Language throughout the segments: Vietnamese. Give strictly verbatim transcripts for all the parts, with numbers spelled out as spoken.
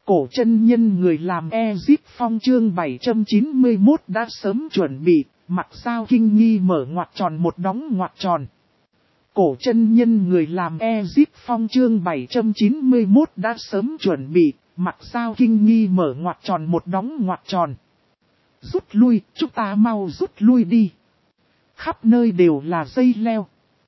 Cổ chân nhân người làm Ezip Phong chương bảy trăm chín mươi mốt đã sớm chuẩn bị, mặt sao kinh nghi mở ngoặc tròn một đóng ngoặc tròn. Cổ chân nhân người làm Ezip Phong chương bảy trăm chín mươi mốt đã sớm chuẩn bị, mặt sao kinh nghi mở ngoặc tròn một đóng ngoặc tròn. Rút lui, chúng ta mau rút lui đi. Khắp nơi đều là dây leo.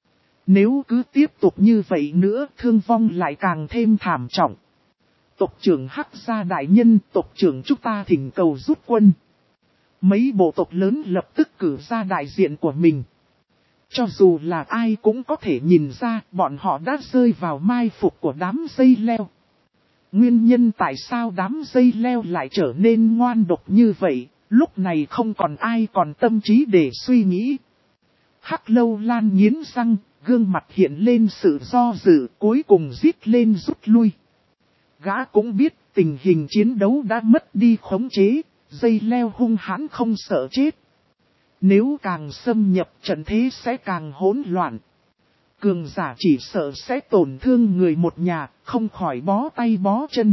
Nếu cứ tiếp tục như vậy nữa, thương vong lại càng thêm thảm trọng. Tộc trưởng Hắc Gia đại nhân, tộc trưởng chúng ta thỉnh cầu rút quân. Mấy bộ tộc lớn lập tức cử ra đại diện của mình. Cho dù là ai cũng có thể nhìn ra, bọn họ đã rơi vào mai phục của đám dây leo. Nguyên nhân tại sao đám dây leo lại trở nên ngoan độc như vậy, lúc này không còn ai còn tâm trí để suy nghĩ. Hắc Lâu Lan nghiến răng, gương mặt hiện lên sự do dự, cuối cùng rít lên rút lui. Gã cũng biết tình hình chiến đấu đã mất đi khống chế, dây leo hung hãn không sợ chết. Nếu càng xâm nhập trận thế sẽ càng hỗn loạn. Cường giả chỉ sợ sẽ tổn thương người một nhà, không khỏi bó tay bó chân.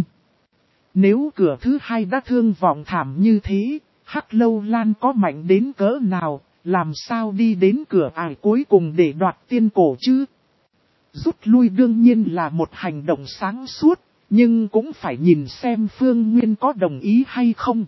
Nếu cửa thứ hai đã thương vọng thảm như thế, Hắc Lâu Lan có mạnh đến cỡ nào, làm sao đi đến cửa ải cuối cùng để đoạt tiên cổ chứ? Rút lui đương nhiên là một hành động sáng suốt, nhưng cũng phải nhìn xem Phương Nguyên có đồng ý hay không.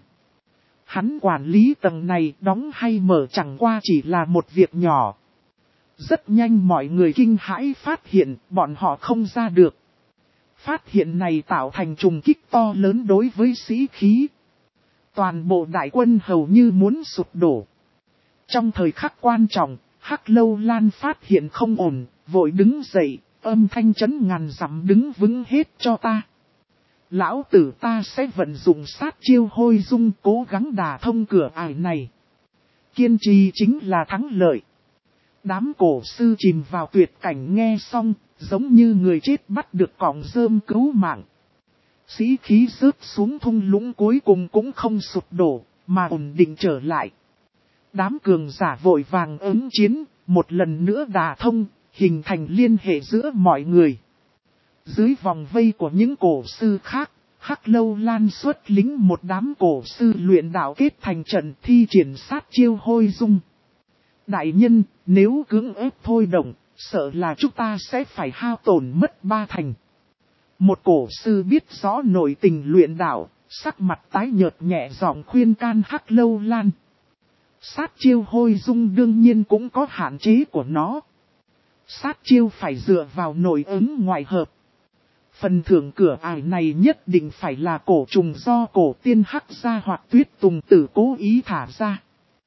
Hắn quản lý tầng này đóng hay mở chẳng qua chỉ là một việc nhỏ. Rất nhanh mọi người kinh hãi phát hiện bọn họ không ra được. Phát hiện này tạo thành trùng kích to lớn đối với sĩ khí. Toàn bộ đại quân hầu như muốn sụp đổ. Trong thời khắc quan trọng, Hắc Lâu Lan phát hiện không ổn, vội đứng dậy, âm thanh chấn ngàn dặm đứng vững hết cho ta. Lão tử ta sẽ vận dụng sát chiêu hôi dung cố gắng đả thông cửa ải này. Kiên trì chính là thắng lợi. Đám cổ sư chìm vào tuyệt cảnh nghe xong, giống như người chết bắt được cọng rơm cứu mạng. Sĩ khí rớt xuống thung lũng cuối cùng cũng không sụp đổ, mà ổn định trở lại. Đám cường giả vội vàng ứng chiến, một lần nữa đả thông, hình thành liên hệ giữa mọi người. Dưới vòng vây của những cổ sư khác, Hắc Lâu Lan xuất lính một đám cổ sư luyện đạo kết thành trận thi triển sát chiêu hôi dung. Đại nhân, nếu cưỡng ép thôi động, sợ là chúng ta sẽ phải hao tổn mất ba thành. Một cổ sư biết rõ nội tình luyện đạo, sắc mặt tái nhợt nhẹ giọng khuyên can Hắc Lâu Lan. Sát chiêu hôi dung đương nhiên cũng có hạn chế của nó. Sát chiêu phải dựa vào nội ứng ngoại hợp. Phần thưởng cửa ải này nhất định phải là cổ trùng do cổ tiên Hắc Gia hoặc Tuyết Tùng Tử cố ý thả ra.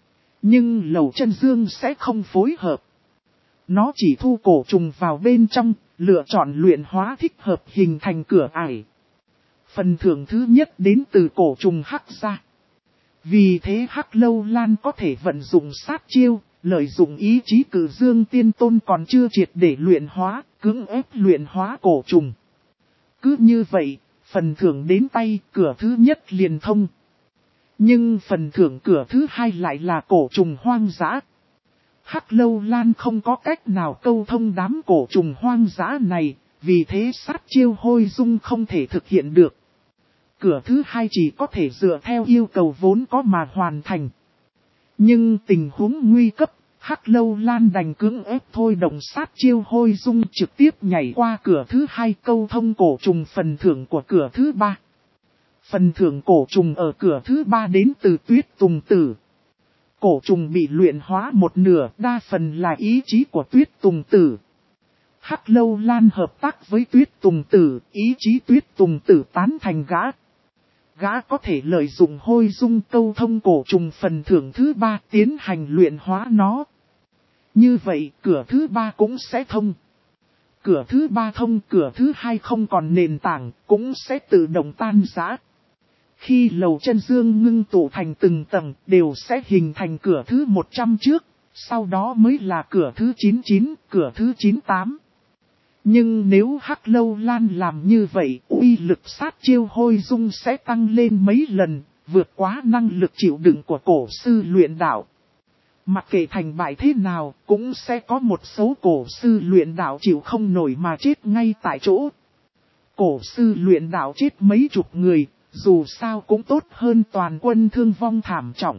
Nhưng Lầu Chân Dương sẽ không phối hợp. Nó chỉ thu cổ trùng vào bên trong, lựa chọn luyện hóa thích hợp hình thành cửa ải. Phần thưởng thứ nhất đến từ cổ trùng Hắc Gia. Vì thế Hắc Lâu Lan có thể vận dụng sát chiêu, lợi dụng ý chí Cử Dương Tiên Tôn còn chưa triệt để luyện hóa, cưỡng ép luyện hóa cổ trùng. Cứ như vậy, phần thưởng đến tay cửa thứ nhất liền thông. Nhưng phần thưởng cửa thứ hai lại là cổ trùng hoang dã. Hắc Lâu Lan không có cách nào câu thông đám cổ trùng hoang dã này, vì thế sát chiêu hôi dung không thể thực hiện được. Cửa thứ hai chỉ có thể dựa theo yêu cầu vốn có mà hoàn thành. Nhưng tình huống nguy cấp, Hắc Lâu Lan đành cưỡng ép thôi động sát chiêu hôi dung trực tiếp nhảy qua cửa thứ hai câu thông cổ trùng phần thưởng của cửa thứ ba. Phần thưởng cổ trùng ở cửa thứ ba đến từ Tuyết Tùng Tử. Cổ trùng bị luyện hóa một nửa, đa phần là ý chí của Tuyết Tùng Tử. Hắc Lâu Lan hợp tác với Tuyết Tùng Tử, ý chí Tuyết Tùng Tử tán thành gã. Gã có thể lợi dụng hôi dung câu thông cổ trùng phần thưởng thứ ba tiến hành luyện hóa nó. Như vậy cửa thứ ba cũng sẽ thông. Cửa thứ ba thông, cửa thứ hai không còn nền tảng, cũng sẽ tự động tan rã. Khi Lầu Chân Dương ngưng tụ thành từng tầng, đều sẽ hình thành cửa thứ một trăm trước, sau đó mới là cửa thứ chín mươi chín, cửa thứ chín mươi tám. Nhưng nếu Hắc Lâu Lan làm như vậy, uy lực sát chiêu hôi dung sẽ tăng lên mấy lần, vượt quá năng lực chịu đựng của cổ sư luyện đạo. Mặc kệ thành bại thế nào, cũng sẽ có một số cổ sư luyện đạo chịu không nổi mà chết ngay tại chỗ. Cổ sư luyện đạo chết mấy chục người, dù sao cũng tốt hơn toàn quân thương vong thảm trọng.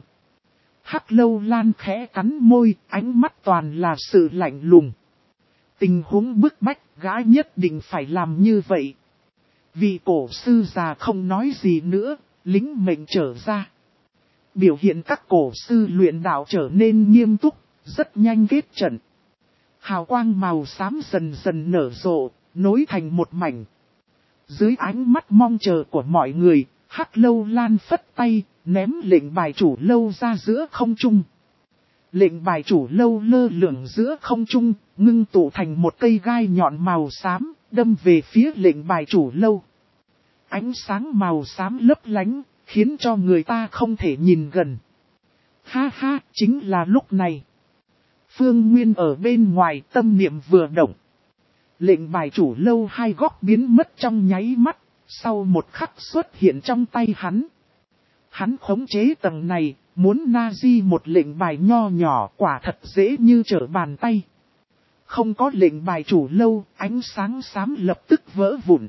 Hắc Lâu Lan khẽ cắn môi, ánh mắt toàn là sự lạnh lùng. Tình huống bức bách, gã nhất định phải làm như vậy. Vị cổ sư già không nói gì nữa, lính mệnh trở ra. Biểu hiện các cổ sư luyện đạo trở nên nghiêm túc, rất nhanh kết trận. Hào quang màu xám dần dần nở rộ, nối thành một mảnh. Dưới ánh mắt mong chờ của mọi người, Hắc Lâu Lan phất tay, ném lệnh bài chủ lâu ra giữa không trung. Lệnh bài chủ lâu lơ lửng giữa không trung, ngưng tụ thành một cây gai nhọn màu xám, đâm về phía lệnh bài chủ lâu. Ánh sáng màu xám lấp lánh, khiến cho người ta không thể nhìn gần. Ha ha, chính là lúc này. Phương Nguyên ở bên ngoài tâm niệm vừa động. Lệnh bài chủ lâu hai góc biến mất trong nháy mắt, sau một khắc xuất hiện trong tay hắn. Hắn khống chế tầng này, muốn na di một lệnh bài nho nhỏ quả thật dễ như trở bàn tay. Không có lệnh bài chủ lâu, ánh sáng xám lập tức vỡ vụn.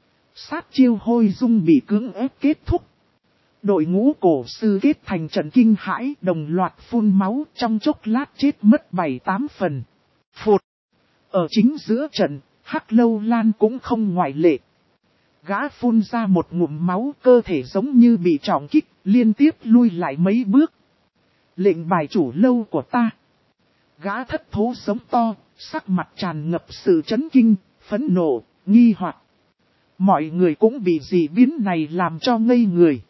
Sát chiêu hôi dung bị cưỡng ép kết thúc. Đội ngũ cổ sư kết thành trận kinh hãi, đồng loạt phun máu, trong chốc lát chết mất bảy tám phần. Phụt! Ở chính giữa trận, Hắc Lâu Lan cũng không ngoại lệ. Gã phun ra một ngụm máu, cơ thể giống như bị trọng kích, liên tiếp lui lại mấy bước. Lệnh bài chủ lâu của ta. Gã thất thố sống to, sắc mặt tràn ngập sự chấn kinh, phẫn nộ, nghi hoặc. Mọi người cũng bị dị biến này làm cho ngây người.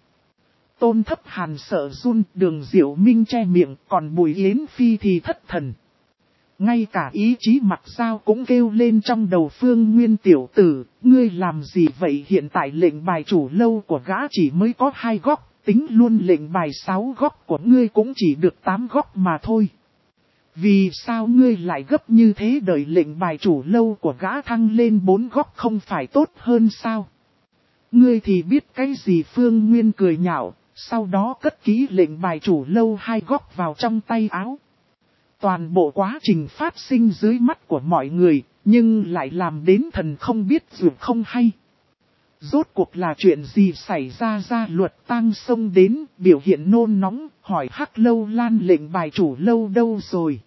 Tôn Thấp Hàn sợ run, Đường Diệu Minh che miệng, còn Bùi Yến Phi thì thất thần. Ngay cả ý chí Mặc Giao cũng kêu lên trong đầu Phương Nguyên tiểu tử, ngươi làm gì vậy? Hiện tại lệnh bài chủ lâu của gã chỉ mới có hai góc, tính luôn lệnh bài sáu góc của ngươi cũng chỉ được tám góc mà thôi. Vì sao ngươi lại gấp như thế? Đợi lệnh bài chủ lâu của gã thăng lên bốn góc không phải tốt hơn sao? Ngươi thì biết cái gì? Phương Nguyên cười nhạo, sau đó cất kỹ lệnh bài chủ lâu hai góc vào trong tay áo. Toàn bộ quá trình phát sinh dưới mắt của mọi người, nhưng lại làm đến thần không biết dù không hay. Rốt cuộc là chuyện gì xảy ra? Gia Luật Tang xông đến, biểu hiện nôn nóng, hỏi Hắc Lâu Lan lệnh bài chủ lâu đâu rồi?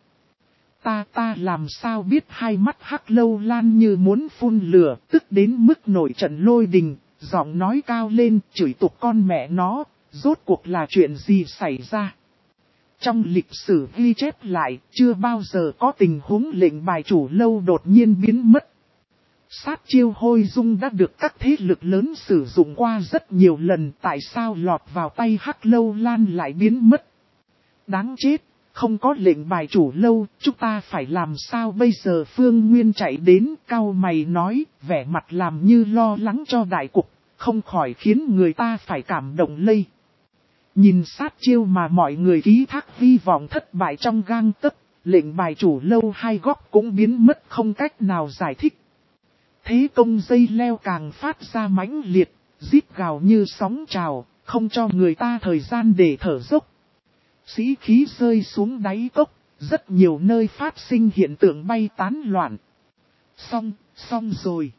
Ta ta làm sao biết? Hai mắt Hắc Lâu Lan như muốn phun lửa, tức đến mức nổi trận lôi đình, giọng nói cao lên, chửi tục con mẹ nó, rốt cuộc là chuyện gì xảy ra? Trong lịch sử ghi chép lại, chưa bao giờ có tình huống lệnh bài chủ lâu đột nhiên biến mất. Sát chiêu hôi dung đã được các thế lực lớn sử dụng qua rất nhiều lần, tại sao lọt vào tay Hắc Lâu Lan lại biến mất? Đáng chết, không có lệnh bài chủ lâu, chúng ta phải làm sao bây giờ? Phương Nguyên chạy đến, cau mày nói, vẻ mặt làm như lo lắng cho đại cục, không khỏi khiến người ta phải cảm động lây. Nhìn sát chiêu mà mọi người ký thác hy vọng thất bại trong gang tấc, lệnh bài chủ lâu hai góc cũng biến mất không cách nào giải thích. Thế công dây leo càng phát ra mãnh liệt, rít gào như sóng trào, không cho người ta thời gian để thở dốc. Sĩ khí rơi xuống đáy cốc, rất nhiều nơi phát sinh hiện tượng bay tán loạn. Xong, xong rồi.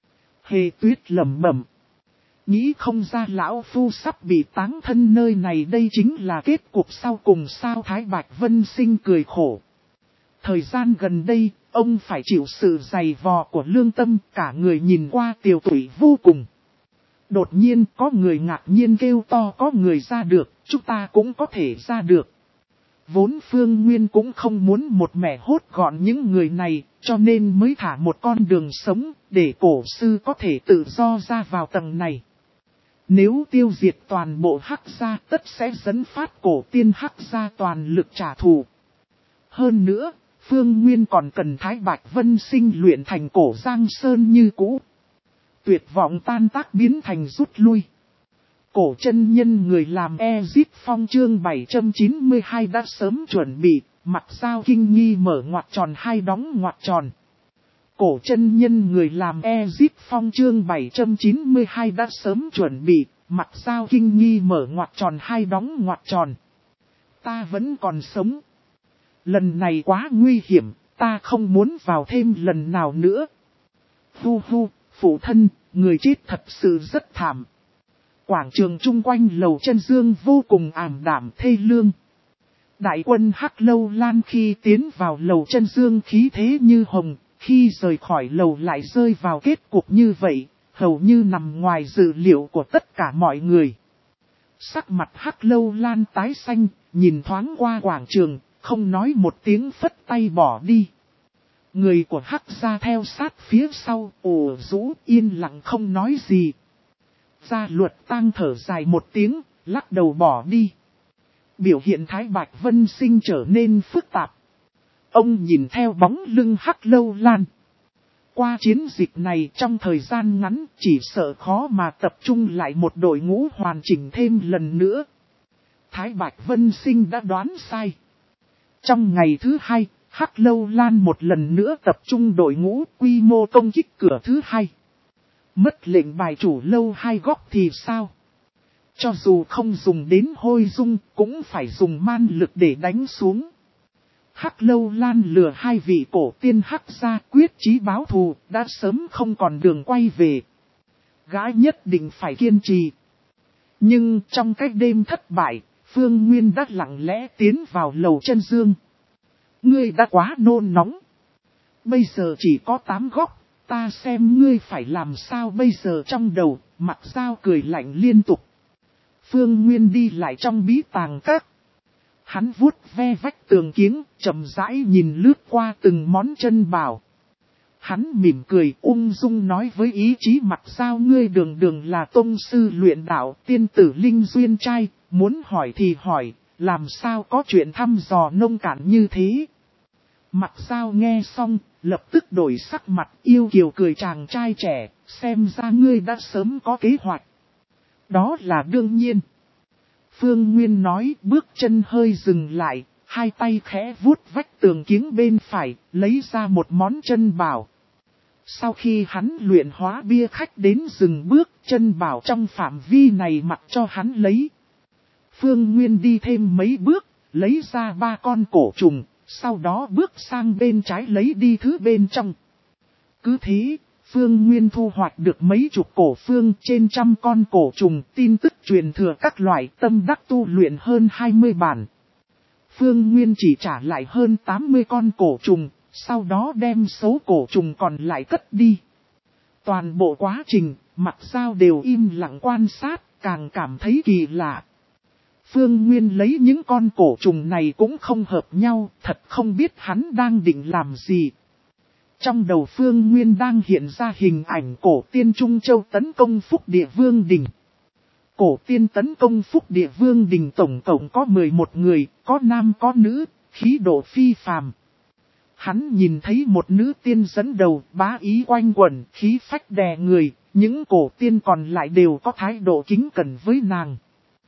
Hề Tuyết lẩm bẩm. Nghĩ không ra lão phu sắp bị táng thân nơi này, đây chính là kết cục sau cùng sao? Thái Bạch Vân Sinh cười khổ. Thời gian gần đây, ông phải chịu sự dày vò của lương tâm, cả người nhìn qua tiều tụy vô cùng. Đột nhiên có người ngạc nhiên kêu to, có người ra được, chúng ta cũng có thể ra được. Vốn Phương Nguyên cũng không muốn một mẻ hốt gọn những người này, cho nên mới thả một con đường sống, để cổ sư có thể tự do ra vào tầng này. Nếu tiêu diệt toàn bộ Hắc gia, tất sẽ dẫn phát cổ tiên Hắc gia toàn lực trả thù. Hơn nữa, Phương Nguyên còn cần Thái Bạch Vân Sinh luyện thành cổ Giang Sơn như cũ. Tuyệt vọng tan tác biến thành rút lui. Cổ chân nhân người làm Ezip Phong chương bảy trăm chín mươi hai đã sớm chuẩn bị, Mặc Giao kinh nghi mở ngoặc tròn hai đóng ngoặc tròn. Cổ chân nhân người làm Ezip Phong chương bảy trăm chín mươi hai đã sớm chuẩn bị, Mặc Giao kinh nghi mở ngoặc tròn hai đóng ngoặc tròn. Ta vẫn còn sống. Lần này quá nguy hiểm, ta không muốn vào thêm lần nào nữa. Hu hu, phụ thân, người chết thật sự rất thảm. Quảng trường chung quanh lầu chân dương vô cùng ảm đạm thê lương. Đại quân Hắc Lâu Lan khi tiến vào lầu chân dương khí thế như hồng, khi rời khỏi lầu lại rơi vào kết cục như vậy, hầu như nằm ngoài dự liệu của tất cả mọi người. Sắc mặt Hắc Lâu Lan tái xanh, nhìn thoáng qua quảng trường, không nói một tiếng phất tay bỏ đi. Người của Hắc gia theo sát phía sau, ồ rũ yên lặng không nói gì. Gia Luật Tang thở dài một tiếng, lắc đầu bỏ đi. Biểu hiện Thái Bạch Vân Sinh trở nên phức tạp. Ông nhìn theo bóng lưng Hắc Lâu Lan. Qua chiến dịch này trong thời gian ngắn chỉ sợ khó mà tập trung lại một đội ngũ hoàn chỉnh thêm lần nữa. Thái Bạch Vân Sinh đã đoán sai. Trong ngày thứ hai, Hắc Lâu Lan một lần nữa tập trung đội ngũ quy mô công kích cửa thứ hai. Mất lệnh bài chủ lâu hai góc thì sao? Cho dù không dùng đến hôi dung cũng phải dùng man lực để đánh xuống. Hắc Lâu Lan lừa hai vị cổ tiên Hắc gia quyết chí báo thù đã sớm không còn đường quay về. Gã nhất định phải kiên trì. Nhưng trong cái đêm thất bại, Phương Nguyên đã lặng lẽ tiến vào lầu chân dương. Ngươi đã quá nôn nóng. Bây giờ chỉ có tám góc, ta xem ngươi phải làm sao bây giờ trong đầu, Mặc Dao cười lạnh liên tục. Phương Nguyên đi lại trong bí tàng các. Hắn vuốt ve vách tường kiếng, chậm rãi nhìn lướt qua từng món chân bảo. Hắn mỉm cười ung dung nói với ý chí Mặc Dao ngươi đường đường là tông sư luyện đạo tiên tử linh duyên trai, muốn hỏi thì hỏi, làm sao có chuyện thăm dò nông cạn như thế. Mặc Dao nghe xong, lập tức đổi sắc mặt yêu kiều cười chàng trai trẻ, xem ra ngươi đã sớm có kế hoạch. Đó là đương nhiên. Phương Nguyên nói bước chân hơi dừng lại, hai tay khẽ vuốt vách tường kiếng bên phải, lấy ra một món chân bảo. Sau khi hắn luyện hóa bia khách đến dừng bước, chân bảo trong phạm vi này mặc cho hắn lấy. Phương Nguyên đi thêm mấy bước, lấy ra ba con cổ trùng, sau đó bước sang bên trái lấy đi thứ bên trong. Cứ thế, Phương Nguyên thu hoạch được mấy chục cổ phương trên trăm con cổ trùng, tin tức truyền thừa các loại tâm đắc tu luyện hơn hai mươi bản. Phương Nguyên chỉ trả lại hơn tám mươi con cổ trùng, sau đó đem số cổ trùng còn lại cất đi. Toàn bộ quá trình, Mặc Dao đều im lặng quan sát, càng cảm thấy kỳ lạ. Phương Nguyên lấy những con cổ trùng này cũng không hợp nhau, thật không biết hắn đang định làm gì. Trong đầu Phương Nguyên đang hiện ra hình ảnh cổ tiên Trung Châu tấn công Phúc Địa Vương Đình. Cổ tiên tấn công Phúc Địa Vương Đình tổng cộng có mười một người, có nam có nữ, khí độ phi phàm. Hắn nhìn thấy một nữ tiên dẫn đầu, bá ý quanh quẩn, khí phách đè người, những cổ tiên còn lại đều có thái độ kính cẩn với nàng.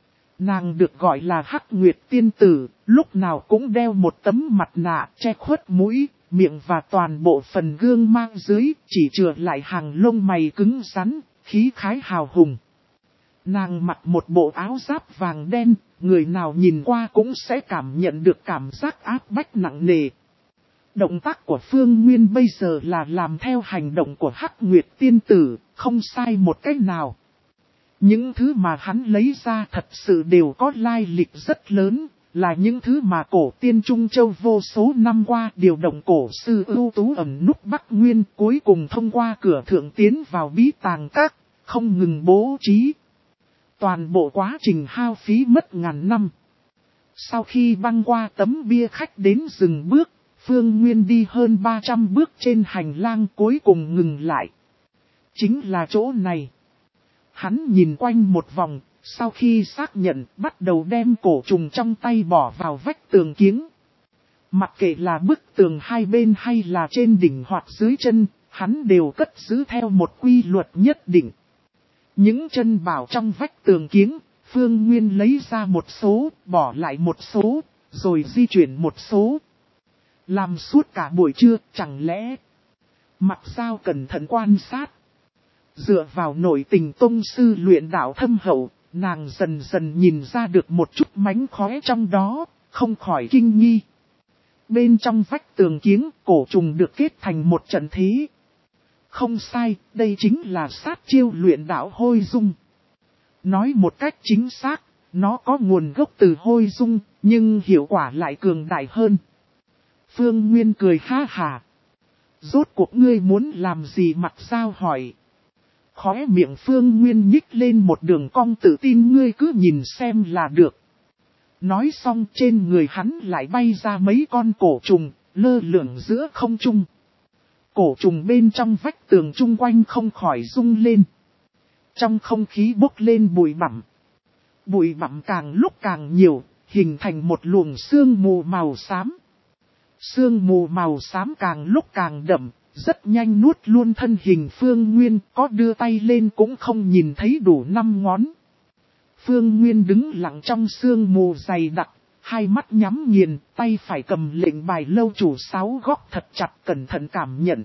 Nàng được gọi là Hắc Nguyệt Tiên Tử, lúc nào cũng đeo một tấm mặt nạ che khuất mũi, miệng và toàn bộ phần gương mang dưới, chỉ chừa lại hàng lông mày cứng rắn, khí khái hào hùng. Nàng mặc một bộ áo giáp vàng đen, người nào nhìn qua cũng sẽ cảm nhận được cảm giác áp bách nặng nề. Động tác của Phương Nguyên bây giờ là làm theo hành động của Hắc Nguyệt Tiên Tử, không sai một cách nào. Những thứ mà hắn lấy ra thật sự đều có lai lịch rất lớn, là những thứ mà cổ tiên Trung Châu vô số năm qua điều động cổ sư ưu tú ẩn núp Bắc Nguyên cuối cùng thông qua cửa thượng tiến vào bí tàng các, không ngừng bố trí. Toàn bộ quá trình hao phí mất ngàn năm. Sau khi băng qua tấm bia khách đến dừng bước, Phương Nguyên đi hơn ba trăm bước trên hành lang cuối cùng ngừng lại. Chính là chỗ này. Hắn nhìn quanh một vòng, sau khi xác nhận bắt đầu đem cổ trùng trong tay bỏ vào vách tường kiếng. Mặc kệ là bức tường hai bên hay là trên đỉnh hoặc dưới chân, hắn đều cất giữ theo một quy luật nhất định. Những chân bảo trong vách tường kiếng, Phương Nguyên lấy ra một số, bỏ lại một số, rồi di chuyển một số. Làm suốt cả buổi trưa, chẳng lẽ Mặc Dao cẩn thận quan sát. Dựa vào nội tình tông sư luyện đạo thâm hậu, nàng dần dần nhìn ra được một chút mánh khóe trong đó, không khỏi kinh nghi. Bên trong vách tường kiếng, cổ trùng được kết thành một trận thế. Không sai, đây chính là sát chiêu luyện đạo hôi dung. Nói một cách chính xác, nó có nguồn gốc từ hôi dung, nhưng hiệu quả lại cường đại hơn. Phương Nguyên cười ha hả. Rốt cuộc ngươi muốn làm gì Mặt Dao hỏi. Khóe miệng Phương Nguyên nhích lên một đường cong tự tin, ngươi cứ nhìn xem là được. Nói xong trên người hắn lại bay ra mấy con cổ trùng, lơ lửng giữa không trung. Cổ trùng bên trong vách tường chung quanh không khỏi rung lên. Trong không khí bốc lên bụi bặm. Bụi bặm càng lúc càng nhiều, hình thành một luồng sương mù màu xám. Sương mù màu xám càng lúc càng đậm, rất nhanh nuốt luôn thân hình Phương Nguyên, có đưa tay lên cũng không nhìn thấy đủ năm ngón. Phương Nguyên đứng lặng trong sương mù dày đặc, hai mắt nhắm nghiền, tay phải cầm lệnh bài lâu chủ sáu góc thật chặt cẩn thận cảm nhận.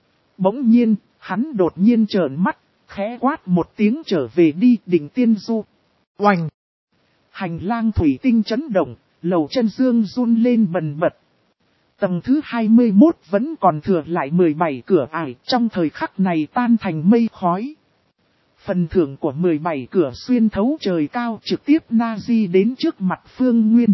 Bỗng nhiên, hắn đột nhiên trợn mắt, khẽ quát một tiếng trở về đi đỉnh tiên du. Oành! Hành lang thủy tinh chấn động, lầu chân dương run lên bần bật. Tầng thứ hai mươi mốt vẫn còn thừa lại mười bảy cửa ải, trong thời khắc này tan thành mây khói. Phần thưởng của mười bảy cửa xuyên thấu trời cao trực tiếp Nazi đến trước mặt Phương Nguyên.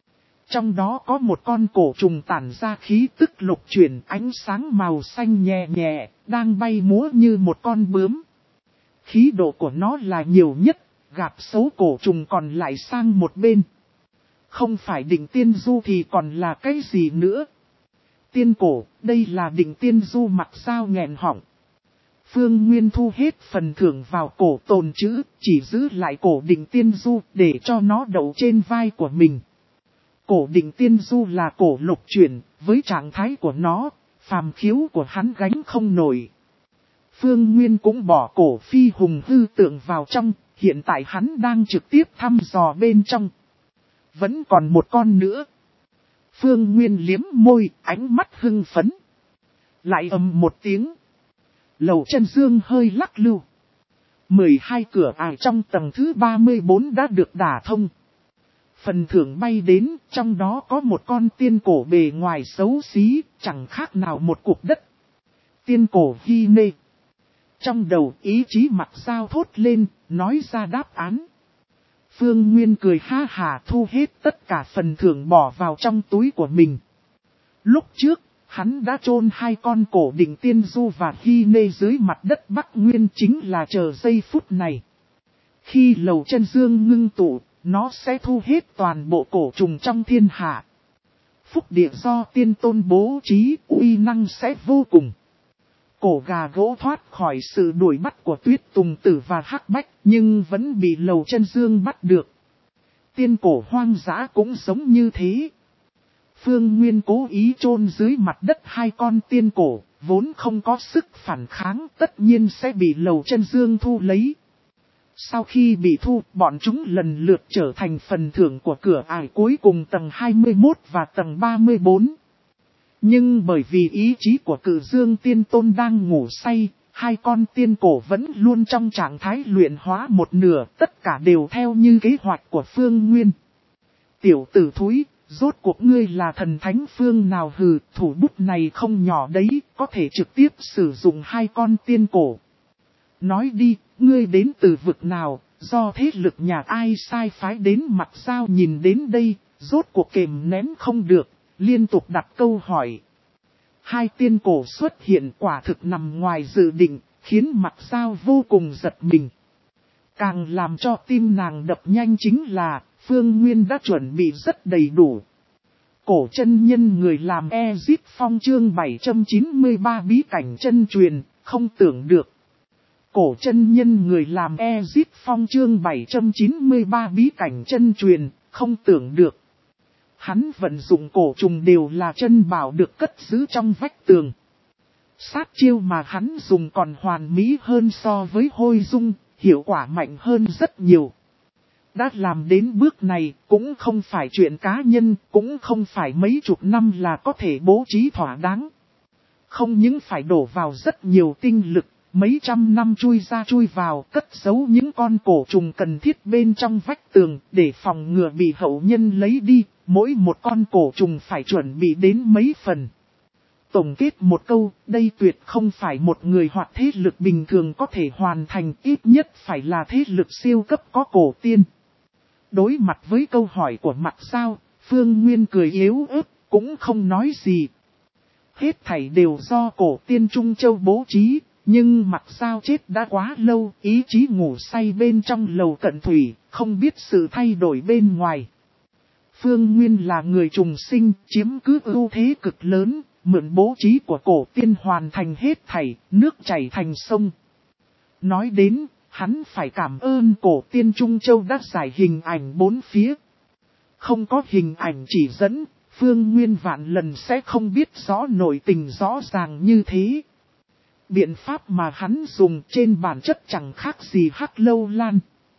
Trong đó có một con cổ trùng tản ra khí tức lục chuyển, ánh sáng màu xanh nhẹ nhẹ, đang bay múa như một con bướm. Khí độ của nó là nhiều nhất, gạt xấu cổ trùng còn lại sang một bên. Không phải đỉnh tiên du thì còn là cái gì nữa? Tiên cổ, đây là đỉnh tiên du. Mặt Dao nghẹn họng. Phương Nguyên thu hết phần thưởng vào cổ tồn chữ, chỉ giữ lại cổ đỉnh tiên du để cho nó đậu trên vai của mình. Cổ đỉnh tiên du là cổ lục chuyển, với trạng thái của nó, phàm khiếu của hắn gánh không nổi. Phương Nguyên cũng bỏ cổ phi hùng hư tượng vào trong, hiện tại hắn đang trực tiếp thăm dò bên trong. Vẫn còn một con nữa. Phương Nguyên liếm môi, ánh mắt hưng phấn. Lại ầm một tiếng. Lầu chân dương hơi lắc lư. mười hai cửa ải trong tầng thứ ba mươi bốn đã được đả thông. Phần thưởng bay đến, trong đó có một con tiên cổ bề ngoài xấu xí, chẳng khác nào một cục đất. Tiên cổ Hy Nê. Trong đầu ý chí Mặt Dao thốt lên, nói ra đáp án. Phương Nguyên cười ha hà thu hết tất cả phần thưởng bỏ vào trong túi của mình. Lúc trước, hắn đã chôn hai con cổ đỉnh tiên du và Hy Nê dưới mặt đất Bắc Nguyên, chính là chờ giây phút này. Khi lầu chân dương ngưng tụ, nó sẽ thu hết toàn bộ cổ trùng trong thiên hạ. Phúc địa do tiên tôn bố trí, uy năng sẽ vô cùng. Cổ gà gỗ thoát khỏi sự đuổi bắt của Tuyết Tùng Tử và Hắc Bách, nhưng vẫn bị lầu chân dương bắt được. Tiên cổ hoang dã cũng giống như thế. Phương Nguyên cố ý chôn dưới mặt đất hai con tiên cổ, vốn không có sức phản kháng, tất nhiên sẽ bị lầu chân dương thu lấy. Sau khi bị thu, bọn chúng lần lượt trở thành phần thưởng của cửa ải cuối cùng tầng hai mươi mốt và tầng ba mươi bốn. Nhưng bởi vì ý chí của Cự Dương Tiên Tôn đang ngủ say, hai con tiên cổ vẫn luôn trong trạng thái luyện hóa một nửa, tất cả đều theo như kế hoạch của Phương Nguyên. Tiểu tử thúi, rốt cuộc ngươi là thần thánh phương nào? Hừ, thủ bút này không nhỏ đấy, có thể trực tiếp sử dụng hai con tiên cổ. Nói đi, ngươi đến từ vực nào, do thế lực nhà ai sai phái đến? Mặt Dao nhìn đến đây, rốt cuộc kềm nén không được, liên tục đặt câu hỏi. Hai tiên cổ xuất hiện quả thực nằm ngoài dự định, khiến Mặt Dao vô cùng giật mình. Càng làm cho tim nàng đập nhanh chính là, Phương Nguyên đã chuẩn bị rất đầy đủ. Cổ chân nhân người làm Ezip Phong chương bảy trăm chín mươi ba bí cảnh chân truyền, không tưởng được. Cổ chân nhân người làm Ezip Phong chương bảy trăm chín mươi ba bí cảnh chân truyền, không tưởng được. Hắn vận dụng cổ trùng đều là chân bảo được cất giữ trong vách tường. Sát chiêu mà hắn dùng còn hoàn mỹ hơn so với hôi dung, hiệu quả mạnh hơn rất nhiều. Đã làm đến bước này cũng không phải chuyện cá nhân, cũng không phải mấy chục năm là có thể bố trí thỏa đáng. Không những phải đổ vào rất nhiều tinh lực, mấy trăm năm chui ra chui vào cất giấu những con cổ trùng cần thiết bên trong vách tường để phòng ngừa bị hậu nhân lấy đi, mỗi một con cổ trùng phải chuẩn bị đến mấy phần. Tổng kết một câu, đây tuyệt không phải một người hoặc thế lực bình thường có thể hoàn thành, ít nhất phải là thế lực siêu cấp có cổ tiên. Đối mặt với câu hỏi của Mạc Giao, Phương Nguyên cười yếu ớt, cũng không nói gì. Hết thảy đều do cổ tiên Trung Châu bố trí, nhưng Mạc Giao chết đã quá lâu, ý chí ngủ say bên trong lầu cận thủy, không biết sự thay đổi bên ngoài. Phương Nguyên là người trùng sinh, chiếm cứ ưu thế cực lớn, mượn bố trí của cổ tiên hoàn thành hết thảy, nước chảy thành sông. Nói đến, hắn phải cảm ơn cổ tiên Trung Châu đã giải hình ảnh bốn phía. Không có hình ảnh chỉ dẫn, Phương Nguyên vạn lần sẽ không biết rõ nội tình rõ ràng như thế. Biện pháp mà hắn dùng trên bản chất chẳng khác gì Hắc Lâu Lan.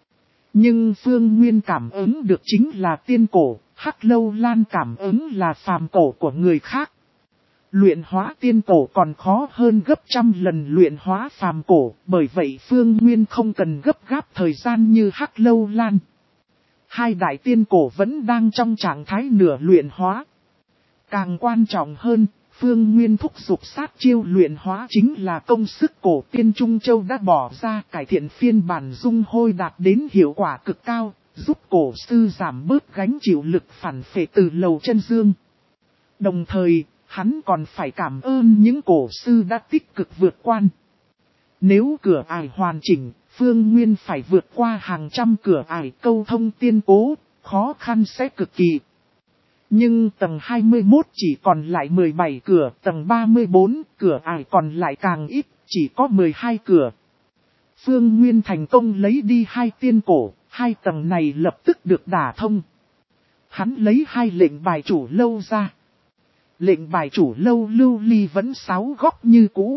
Nhưng Phương Nguyên cảm ứng được chính là tiên cổ, Hắc Lâu Lan cảm ứng là phàm cổ của người khác. Luyện hóa tiên cổ còn khó hơn gấp trăm lần luyện hóa phàm cổ, bởi vậy Phương Nguyên không cần gấp gáp thời gian như Hắc Lâu Lan. Hai đại tiên cổ vẫn đang trong trạng thái nửa luyện hóa. Càng quan trọng hơn, Phương Nguyên thúc giục sát chiêu luyện hóa chính là công sức cổ tiên Trung Châu đã bỏ ra, cải thiện phiên bản dung hôi đạt đến hiệu quả cực cao, giúp cổ sư giảm bớt gánh chịu lực phản phệ từ lầu chân dương. Đồng thời, hắn còn phải cảm ơn những cổ sư đã tích cực vượt quan. Nếu cửa ải hoàn chỉnh, Phương Nguyên phải vượt qua hàng trăm cửa ải câu thông tiên cố, khó khăn sẽ cực kỳ. Nhưng tầng hai mươi mốt chỉ còn lại mười bảy cửa, tầng ba mươi bốn cửa ải còn lại càng ít, chỉ có mười hai cửa. Phương Nguyên thành công lấy đi hai tiên cổ, hai tầng này lập tức được đả thông. Hắn lấy hai lệnh bài chủ lâu ra. Lệnh bài chủ lâu lưu ly vẫn sáu góc như cũ.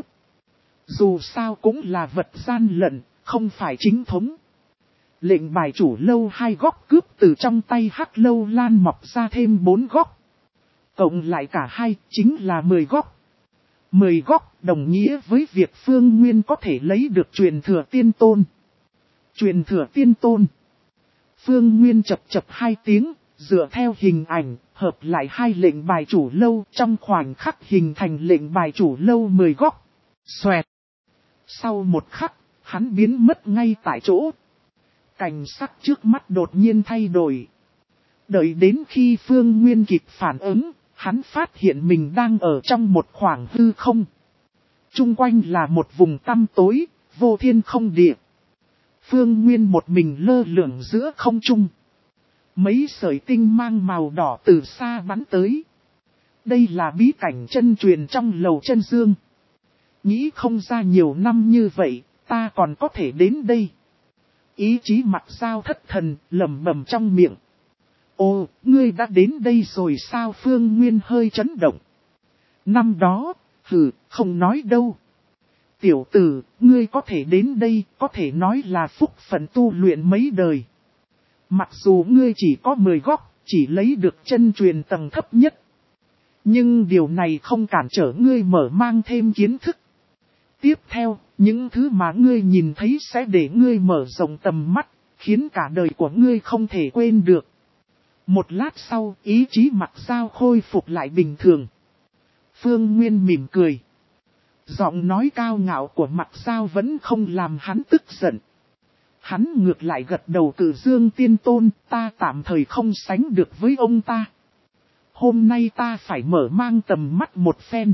Dù sao cũng là vật gian lận, không phải chính thống. Lệnh bài chủ lâu hai góc cướp từ trong tay Hắc Lâu Lan mọc ra thêm bốn góc. Cộng lại cả hai chính là mười góc. mười góc đồng nghĩa với việc Phương Nguyên có thể lấy được truyền thừa tiên tôn. Truyền thừa tiên tôn. Phương Nguyên chập chập hai tiếng, dựa theo hình ảnh, hợp lại hai lệnh bài chủ lâu trong khoảnh khắc hình thành lệnh bài chủ lâu mười góc. Xoẹt. Sau một khắc, hắn biến mất ngay tại chỗ. Cảnh sắc trước mắt đột nhiên thay đổi. Đợi đến khi Phương Nguyên kịp phản ứng, hắn phát hiện mình đang ở trong một khoảng hư không. Trung quanh là một vùng tăm tối, vô thiên không địa. Phương Nguyên một mình lơ lửng giữa không trung. Mấy sợi tinh mang màu đỏ từ xa bắn tới. Đây là bí cảnh chân truyền trong lầu chân dương. Nghĩ không ra nhiều năm như vậy, ta còn có thể đến đây. Ý chí Mạc Giao thất thần, lẩm bẩm trong miệng. Ồ, ngươi đã đến đây rồi sao? Phương Nguyên hơi chấn động. Năm đó, hừ, không nói đâu. Tiểu tử, ngươi có thể đến đây, có thể nói là phúc phận tu luyện mấy đời. Mặc dù ngươi chỉ có mười góc, chỉ lấy được chân truyền tầng thấp nhất. Nhưng điều này không cản trở ngươi mở mang thêm kiến thức. Tiếp theo, những thứ mà ngươi nhìn thấy sẽ để ngươi mở rộng tầm mắt, khiến cả đời của ngươi không thể quên được. Một lát sau, ý chí Mạc Giao khôi phục lại bình thường. Phương Nguyên mỉm cười. Giọng nói cao ngạo của Mạc Giao vẫn không làm hắn tức giận. Hắn ngược lại gật đầu cử dương tiên tôn, ta tạm thời không sánh được với ông ta. Hôm nay ta phải mở mang tầm mắt một phen.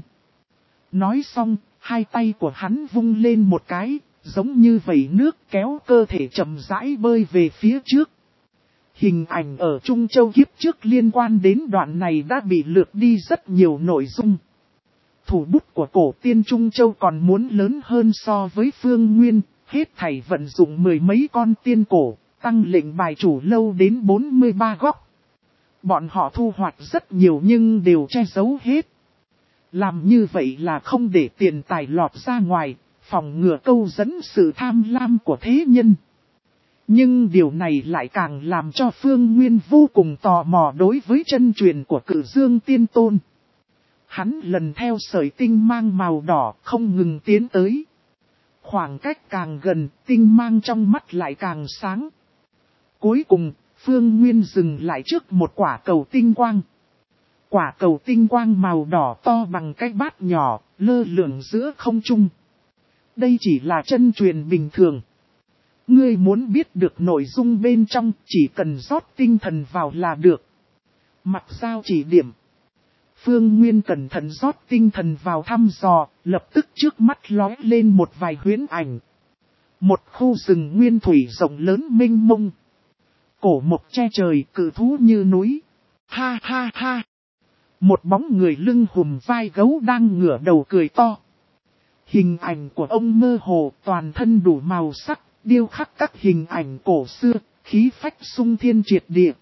Nói xong, hai tay của hắn vung lên một cái, giống như vẩy nước kéo cơ thể chậm rãi bơi về phía trước. Hình ảnh ở Trung Châu kiếp trước liên quan đến đoạn này đã bị lược đi rất nhiều nội dung. Thủ bút của cổ tiên Trung Châu còn muốn lớn hơn so với Phương Nguyên, hết thảy vận dụng mười mấy con tiên cổ, tăng lệnh bài chủ lâu đến bốn mươi ba góc. Bọn họ thu hoạch rất nhiều nhưng đều che giấu hết. Làm như vậy là không để tiền tài lọt ra ngoài, phòng ngừa câu dẫn sự tham lam của thế nhân. Nhưng điều này lại càng làm cho Phương Nguyên vô cùng tò mò đối với chân truyền của Cử Dương Tiên Tôn. Hắn lần theo sợi tinh mang màu đỏ không ngừng tiến tới. Khoảng cách càng gần, tinh mang trong mắt lại càng sáng. Cuối cùng, Phương Nguyên dừng lại trước một quả cầu tinh quang. quả cầu tinh quang màu đỏ to bằng cái bát nhỏ, lơ lửng giữa không trung. Đây chỉ là chân truyền bình thường. Ngươi muốn biết được nội dung bên trong, chỉ cần rót tinh thần vào là được. Mặc sao chỉ điểm. Phương Nguyên cẩn thận rót tinh thần vào thăm dò, lập tức trước mắt lóe lên một vài huyễn ảnh. Một khu rừng nguyên thủy rộng lớn mênh mông. Cổ mộc che trời, cự thú như núi. Ha ha ha. Một bóng người lưng hùm vai gấu đang ngửa đầu cười to. Hình ảnh của ông mơ hồ, toàn thân đủ màu sắc, điêu khắc các hình ảnh cổ xưa, khí phách sung thiên triệt địa.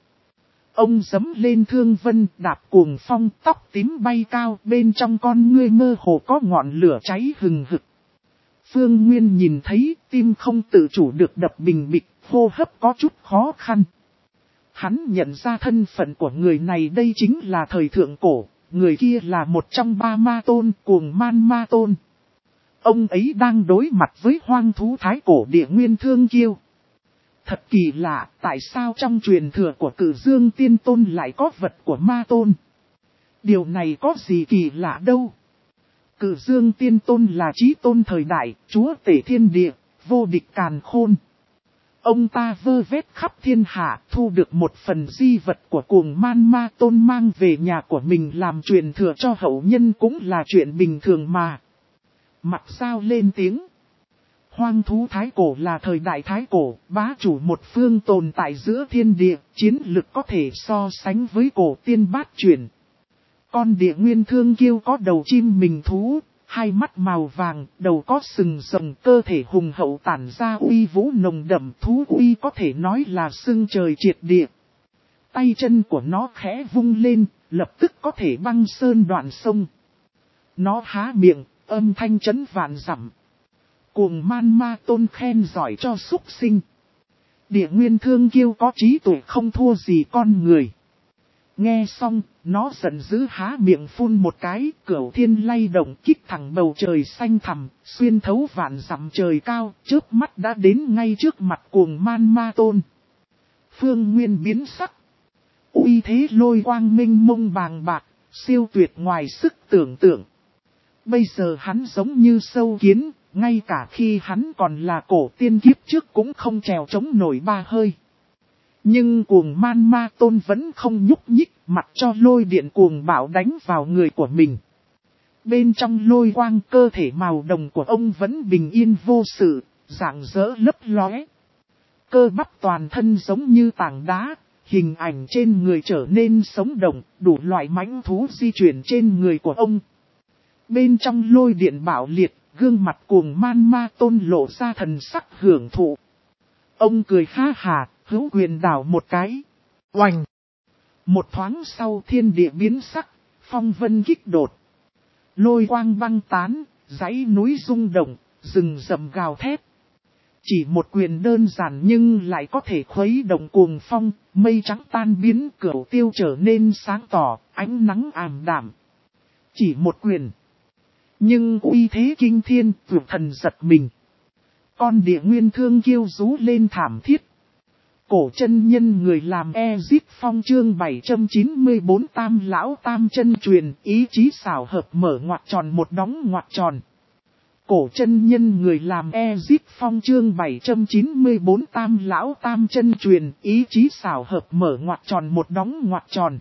Ông giẫm lên thương vân, đạp cuồng phong, tóc tím bay cao, bên trong con ngươi mơ hồ có ngọn lửa cháy hừng hực. Phương Nguyên nhìn thấy, tim không tự chủ được đập bình bịch, hô hấp có chút khó khăn. Hắn nhận ra thân phận của người này, đây chính là thời thượng cổ, người kia là một trong ba ma tôn, Cuồng Man Ma Tôn. Ông ấy đang đối mặt với hoang thú thái cổ địa nguyên thương kiêu. Thật kỳ lạ, tại sao trong truyền thừa của Cử Dương Tiên Tôn lại có vật của Ma Tôn? Điều này có gì kỳ lạ đâu. Cử Dương Tiên Tôn là chí tôn thời đại, chúa tể thiên địa, vô địch càn khôn. Ông ta vơ vét khắp thiên hạ, thu được một phần di vật của Cuồng Man Ma Tôn mang về nhà của mình làm truyền thừa cho hậu nhân cũng là chuyện bình thường mà. Mặc sao lên tiếng. Hoang thú thái cổ là thời đại thái cổ, bá chủ một phương tồn tại giữa thiên địa, chiến lực có thể so sánh với cổ tiên bát chuyển. Con địa nguyên thương kiêu có đầu chim mình thú, hai mắt màu vàng, đầu có sừng rồng, cơ thể hùng hậu tản ra uy vũ nồng đậm, thú uy có thể nói là sưng trời triệt địa. Tay chân của nó khẽ vung lên, lập tức có thể băng sơn đoạn sông. Nó há miệng, âm thanh chấn vạn dặm. Cuồng Man Ma Tôn khen giỏi cho súc sinh. Địa nguyên thương kiêu có trí tuệ không thua gì con người. Nghe xong, nó giận dữ há miệng phun một cái, cửu thiên lay động kích thẳng bầu trời xanh thẳm, xuyên thấu vạn dặm trời cao, chớp mắt đã đến ngay trước mặt Cuồng Man Ma Tôn. Phương Nguyên biến sắc. Uy thế lôi quang minh mông bàng bạc, siêu tuyệt ngoài sức tưởng tượng. Bây giờ hắn giống như sâu kiến, ngay cả khi hắn còn là cổ tiên kiếp trước cũng không trèo chống nổi ba hơi. Nhưng Cuồng Man Ma Tôn vẫn không nhúc nhích, mặc cho lôi điện cuồng bạo đánh vào người của mình. Bên trong lôi quang, cơ thể màu đồng của ông vẫn bình yên vô sự, rạng rỡ lấp lóe. Cơ bắp toàn thân giống như tảng đá, hình ảnh trên người trở nên sống động, đủ loại mãnh thú di chuyển trên người của ông. Bên trong lôi điện bạo liệt, gương mặt Cuồng Man Ma Tôn lộ ra thần sắc hưởng thụ. Ông cười ha hà, hữu quyền đảo một cái. Oành! Một thoáng sau thiên địa biến sắc, phong vân kích đột. Lôi quang băng tán, dãy núi rung động, rừng rậm gào thét. Chỉ một quyền đơn giản nhưng lại có thể khuấy động cuồng phong, mây trắng tan biến, cửu tiêu trở nên sáng tỏ, ánh nắng ảm đạm. Chỉ một quyền. Nhưng uy thế kinh thiên, vượt thần giật mình. Con địa nguyên thương kiêu rú lên thảm thiết. Cổ chân nhân người làm E-Zip Phong chương bảy trăm chín mươi tư Tam Lão Tam Chân Truyền, ý chí xảo hợp mở ngoặc tròn một đóng ngoặc tròn. Cổ chân nhân người làm E-Zip Phong chương bảy trăm chín mươi tư Tam Lão Tam Chân Truyền, ý chí xảo hợp mở ngoặc tròn một đóng ngoặc tròn.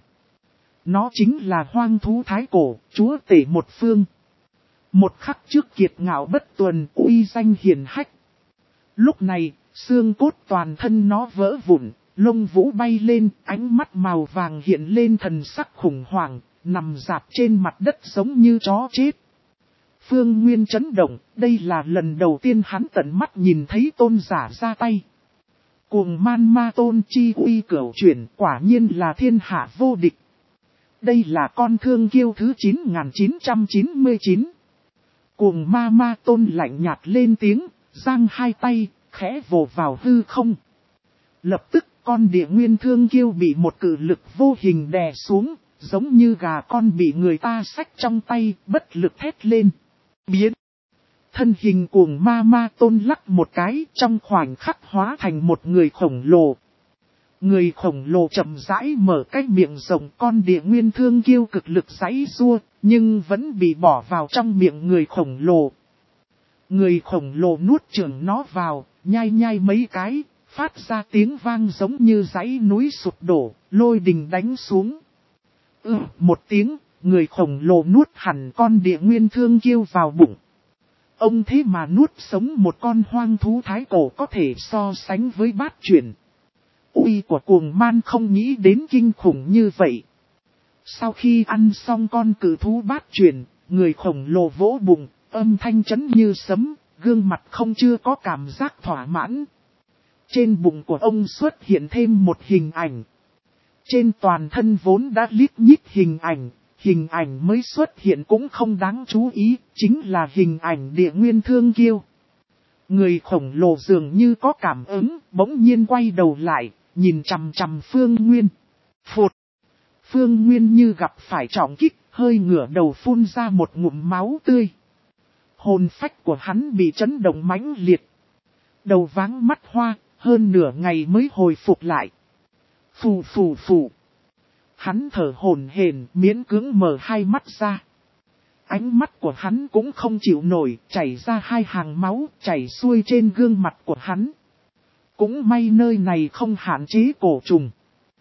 Nó chính là hoang thú thái cổ, chúa tể một phương. Một khắc trước kiệt ngạo bất tuần, uy danh hiển hách. Lúc này, xương cốt toàn thân nó vỡ vụn, lông vũ bay lên, ánh mắt màu vàng hiện lên thần sắc khủng hoảng, nằm rạp trên mặt đất giống như chó chết. Phương Nguyên chấn động, đây là lần đầu tiên hắn tận mắt nhìn thấy tôn giả ra tay. Cuồng Man Ma Tôn chi uy cửu chuyển, quả nhiên là thiên hạ vô địch. Đây là con thương kiêu thứ chín nghìn chín trăm chín mươi chín. Cuồng Ma Ma Tôn lạnh nhạt lên tiếng, giang hai tay, khẽ vồ vào hư không. Lập tức con địa nguyên thương kiêu bị một cự lực vô hình đè xuống, giống như gà con bị người ta xách trong tay, bất lực thét lên. Biến! Thân hình Cuồng Ma Ma Tôn lắc một cái, trong khoảnh khắc hóa thành một người khổng lồ. Người khổng lồ chậm rãi mở cái miệng rộng, con địa nguyên thương kiêu cực lực giãy giụa, nhưng vẫn bị bỏ vào trong miệng người khổng lồ. Người khổng lồ nuốt chửng nó vào, nhai nhai mấy cái, phát ra tiếng vang giống như dãy núi sụp đổ, lôi đình đánh xuống. Ừ, một tiếng, người khổng lồ nuốt hẳn con địa nguyên thương kiêu vào bụng. Ông thế mà nuốt sống một con hoang thú thái cổ có thể so sánh với bát chuyển. Uy của cuồng man không nghĩ đến kinh khủng như vậy. Sau khi ăn xong con cử thú bát chuyển, người khổng lồ vỗ bụng, âm thanh chấn như sấm, gương mặt không chưa có cảm giác thỏa mãn. Trên bụng của ông xuất hiện thêm một hình ảnh. Trên toàn thân vốn đã lít nhít hình ảnh, hình ảnh mới xuất hiện cũng không đáng chú ý, chính là hình ảnh địa nguyên thương kiêu. Người khổng lồ dường như có cảm ứng, bỗng nhiên quay đầu lại, nhìn chằm chằm Phương Nguyên. Phụt! Phương Nguyên như gặp phải trọng kích, hơi ngửa đầu phun ra một ngụm máu tươi. Hồn phách của hắn bị chấn động mãnh liệt. Đầu váng mắt hoa, hơn nửa ngày mới hồi phục lại. Phù phù phù. Hắn thở hổn hển, miễn cưỡng mở hai mắt ra. Ánh mắt của hắn cũng không chịu nổi, chảy ra hai hàng máu, chảy xuôi trên gương mặt của hắn. Cũng may nơi này không hạn chế cổ trùng.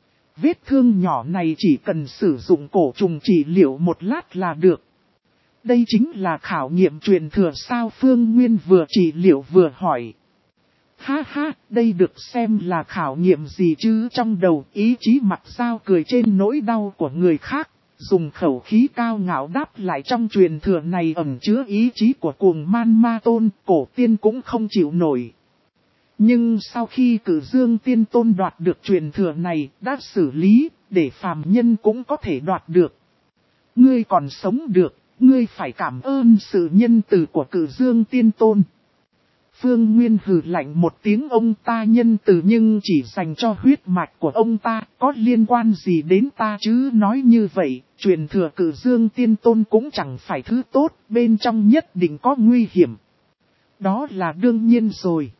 Vết thương nhỏ này chỉ cần sử dụng cổ trùng trị liệu một lát là được. Đây chính là khảo nghiệm truyền thừa sao? Phương Nguyên vừa trị liệu vừa hỏi. Ha ha, đây được xem là khảo nghiệm gì chứ? Trong đầu ý chí Mặc Dao cười trên nỗi đau của người khác, dùng khẩu khí cao ngạo đáp lại. Trong truyền thừa này ẩn chứa ý chí của cuồng man ma tôn, cổ tiên cũng không chịu nổi. Nhưng sau khi Cử Dương Tiên Tôn đoạt được truyền thừa này, đã xử lý, để phàm nhân cũng có thể đoạt được. Ngươi còn sống được, ngươi phải cảm ơn sự nhân từ của Cử Dương Tiên Tôn. Phương Nguyên hừ lạnh một tiếng, ông ta nhân từ nhưng chỉ dành cho huyết mạch của ông ta, có liên quan gì đến ta chứ? Nói như vậy, truyền thừa Cử Dương Tiên Tôn cũng chẳng phải thứ tốt, bên trong nhất định có nguy hiểm. Đó là đương nhiên rồi.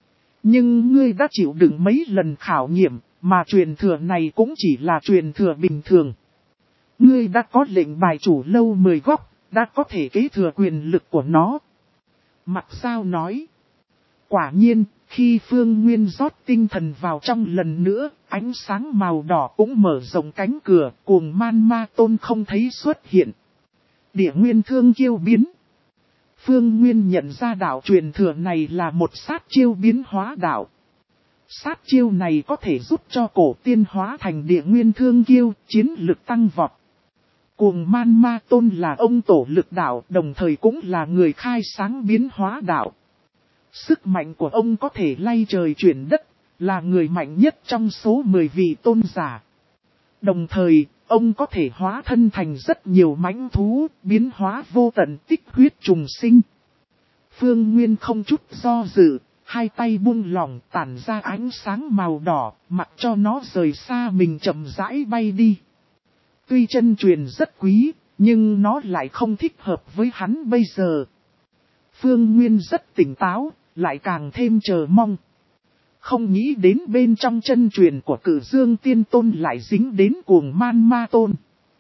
Nhưng ngươi đã chịu đựng mấy lần khảo nghiệm, mà truyền thừa này cũng chỉ là truyền thừa bình thường. Ngươi đã có lệnh bài chủ lâu mười góc, đã có thể kế thừa quyền lực của nó. Mặc Dao nói. Quả nhiên, khi Phương Nguyên rót tinh thần vào trong lần nữa, ánh sáng màu đỏ cũng mở rộng cánh cửa, cuồng man ma tôn không thấy xuất hiện. Địa nguyên thương kiêu biến. Phương Nguyên nhận ra đạo truyền thừa này là một sát chiêu biến hóa đạo. Sát chiêu này có thể giúp cho cổ tiên hóa thành địa nguyên thương kiêu, chiến lực tăng vọt. Cuồng man ma tôn là ông tổ lực đạo, đồng thời cũng là người khai sáng biến hóa đạo. Sức mạnh của ông có thể lay trời chuyển đất, là người mạnh nhất trong số mười vị tôn giả. Đồng thời, ông có thể hóa thân thành rất nhiều mãnh thú, biến hóa vô tận tích huyết trùng sinh. Phương Nguyên không chút do dự, hai tay buông lỏng tản ra ánh sáng màu đỏ, mặc cho nó rời xa mình chậm rãi bay đi. Tuy chân truyền rất quý, nhưng nó lại không thích hợp với hắn bây giờ. Phương Nguyên rất tỉnh táo, lại càng thêm chờ mong. Không nghĩ đến bên trong chân truyền của Cử Dương Tiên Tôn lại dính đến cuồng man ma tôn.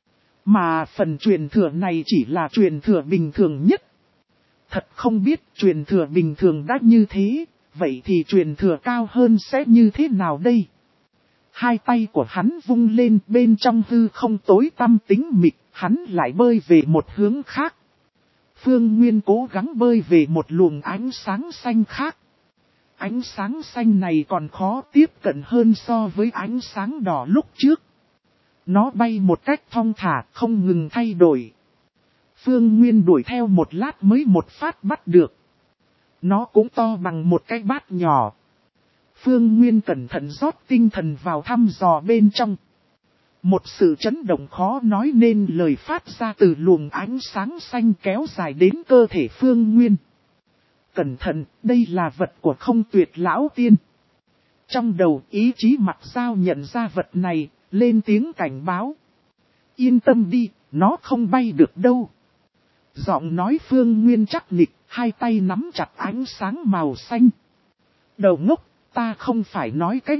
Mà phần truyền thừa này chỉ là truyền thừa bình thường nhất. Thật không biết truyền thừa bình thường đã như thế, vậy thì truyền thừa cao hơn sẽ như thế nào đây? Hai tay của hắn vung lên, bên trong hư không tối tăm tĩnh mịch, hắn lại bơi về một hướng khác. Phương Nguyên cố gắng bơi về một luồng ánh sáng xanh khác. Ánh sáng xanh này còn khó tiếp cận hơn so với ánh sáng đỏ lúc trước. Nó bay một cách thong thả, không ngừng thay đổi. Phương Nguyên đuổi theo một lát mới một phát bắt được. Nó cũng to bằng một cái bát nhỏ. Phương Nguyên cẩn thận rót tinh thần vào thăm dò bên trong. Một sự chấn động khó nói nên lời phát ra từ luồng ánh sáng xanh kéo dài đến cơ thể Phương Nguyên. Cẩn thận, đây là vật của Không Tuyệt Lão Tiên. Trong đầu ý chí Mặc Dao nhận ra vật này, lên tiếng cảnh báo. Yên tâm đi, nó không bay được đâu. Giọng nói Phương Nguyên chắc nịch, hai tay nắm chặt ánh sáng màu xanh. Đầu ngốc, ta không phải nói cái này,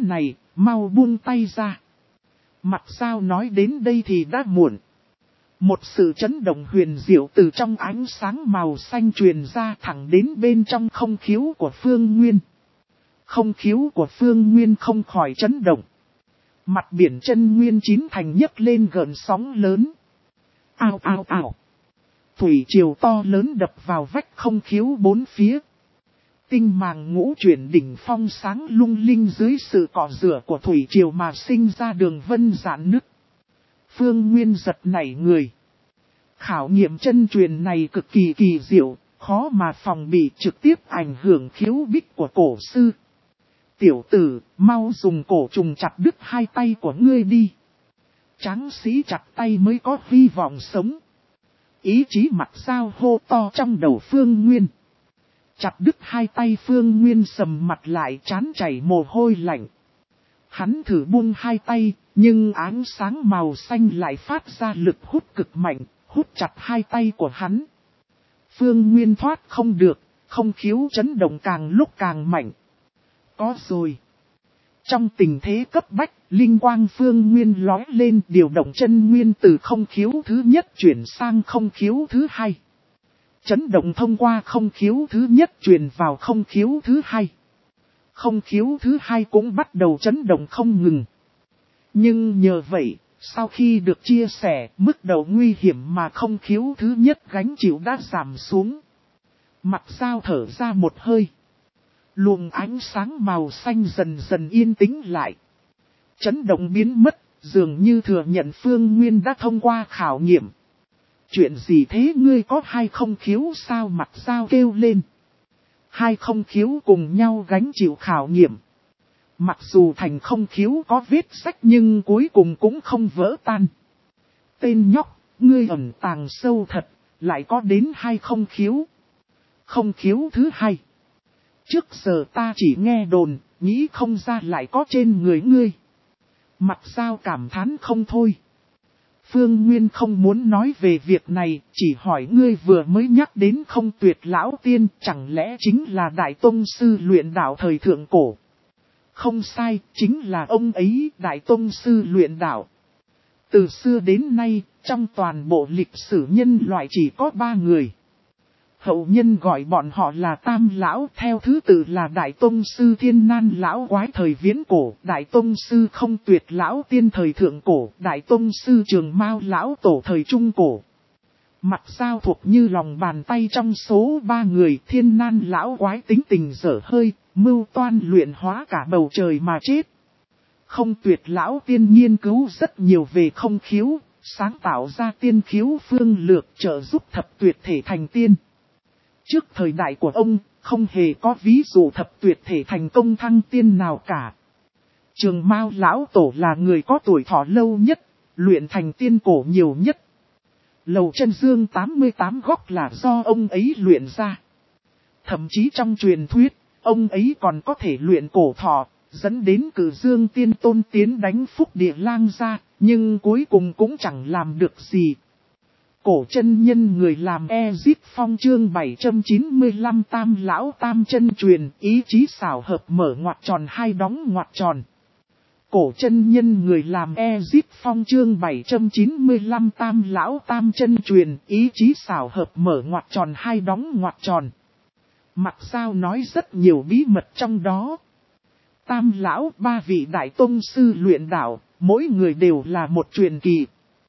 mau buông tay ra. Mặt sao nói đến đây thì đã muộn. Một sự chấn động huyền diệu từ trong ánh sáng màu xanh truyền ra thẳng đến bên trong không khiếu của Phương Nguyên. Không khiếu của Phương Nguyên không khỏi chấn động. Mặt biển chân nguyên chín thành nhấc lên gợn sóng lớn. Ao ao ao. Thủy triều to lớn đập vào vách không khiếu bốn phía. Tinh màng ngũ chuyển đỉnh phong sáng lung linh dưới sự cọ rửa của thủy triều mà sinh ra đường vân giãn nứt. Phương Nguyên giật nảy người. Khảo nghiệm chân truyền này cực kỳ kỳ diệu, khó mà phòng bị trực tiếp ảnh hưởng khiếu bích của cổ sư. Tiểu tử, mau dùng cổ trùng chặt đứt hai tay của ngươi đi. Tráng sĩ chặt tay mới có hy vọng sống. Ý chí mặt sao hô to trong đầu Phương Nguyên. Chặt đứt hai tay Phương Nguyên sầm mặt lại chán chảy mồ hôi lạnh. Hắn thử buông hai tay, nhưng ánh sáng màu xanh lại phát ra lực hút cực mạnh, hút chặt hai tay của hắn. Phương Nguyên thoát không được, không khiếu chấn động càng lúc càng mạnh. Có rồi. Trong tình thế cấp bách, linh quang Phương Nguyên lói lên điều động chân nguyên từ không khiếu thứ nhất chuyển sang không khiếu thứ hai. Chấn động thông qua không khiếu thứ nhất truyền vào không khiếu thứ hai. Không khiếu thứ hai cũng bắt đầu chấn động không ngừng. Nhưng nhờ vậy, sau khi được chia sẻ, mức độ nguy hiểm mà không khiếu thứ nhất gánh chịu đã giảm xuống. Mặt sao thở ra một hơi. Luồng ánh sáng màu xanh dần dần yên tĩnh lại. Chấn động biến mất, dường như thừa nhận Phương Nguyên đã thông qua khảo nghiệm. Chuyện gì thế ngươi có hai không khiếu sao mặt sao kêu lên. Hai không khiếu cùng nhau gánh chịu khảo nghiệm. Mặc dù thành không khiếu có vết sách nhưng cuối cùng cũng không vỡ tan. Tên nhóc, ngươi ẩn tàng sâu thật, lại có đến hai không khiếu. Không khiếu thứ hai. Trước giờ ta chỉ nghe đồn, nghĩ không ra lại có trên người ngươi. Mặt sao cảm thán không thôi. Phương Nguyên không muốn nói về việc này, chỉ hỏi ngươi vừa mới nhắc đến không tuyệt lão tiên, chẳng lẽ chính là Đại Tông Sư luyện đạo thời thượng cổ. Không sai, chính là ông ấy, Đại Tông Sư luyện đạo. Từ xưa đến nay, trong toàn bộ lịch sử nhân loại chỉ có ba người. Hậu nhân gọi bọn họ là Tam Lão, theo thứ tự là Đại Tông Sư Thiên Nan Lão Quái thời viễn cổ, Đại Tông Sư Không Tuyệt Lão Tiên thời thượng cổ, Đại Tông Sư Trường Mao Lão Tổ thời trung cổ. Mặt sao thuộc như lòng bàn tay trong số ba người, Thiên Nan Lão Quái tính tình dở hơi, mưu toan luyện hóa cả bầu trời mà chết. Không Tuyệt Lão Tiên nghiên cứu rất nhiều về không khiếu, sáng tạo ra tiên khiếu phương lược trợ giúp thập tuyệt thể thành tiên. Trước thời đại của ông, không hề có ví dụ thập tuyệt thể thành công thăng tiên nào cả. Trường Mao Lão Tổ là người có tuổi thọ lâu nhất, luyện thành tiên cổ nhiều nhất. Lầu Chân Dương tám mươi tám góc là do ông ấy luyện ra. Thậm chí trong truyền thuyết, ông ấy còn có thể luyện cổ thọ, dẫn đến Cử Dương Tiên Tôn tiến đánh Phúc Địa Lang ra, nhưng cuối cùng cũng chẳng làm được gì. Cổ chân nhân người làm Ezip Phong chương bảy trăm chín mươi lăm Tam Lão Tam chân truyền, ý chí xảo hợp mở ngoặc tròn hai đóng ngoặc tròn. Cổ chân nhân người làm Ezip Phong chương bảy trăm chín mươi lăm Tam Lão Tam chân truyền, ý chí xảo hợp mở ngoặc tròn hai đóng ngoặc tròn. Mặt sao nói rất nhiều bí mật trong đó. Tam Lão ba vị Đại Tông Sư luyện đạo, mỗi người đều là một truyền kỳ.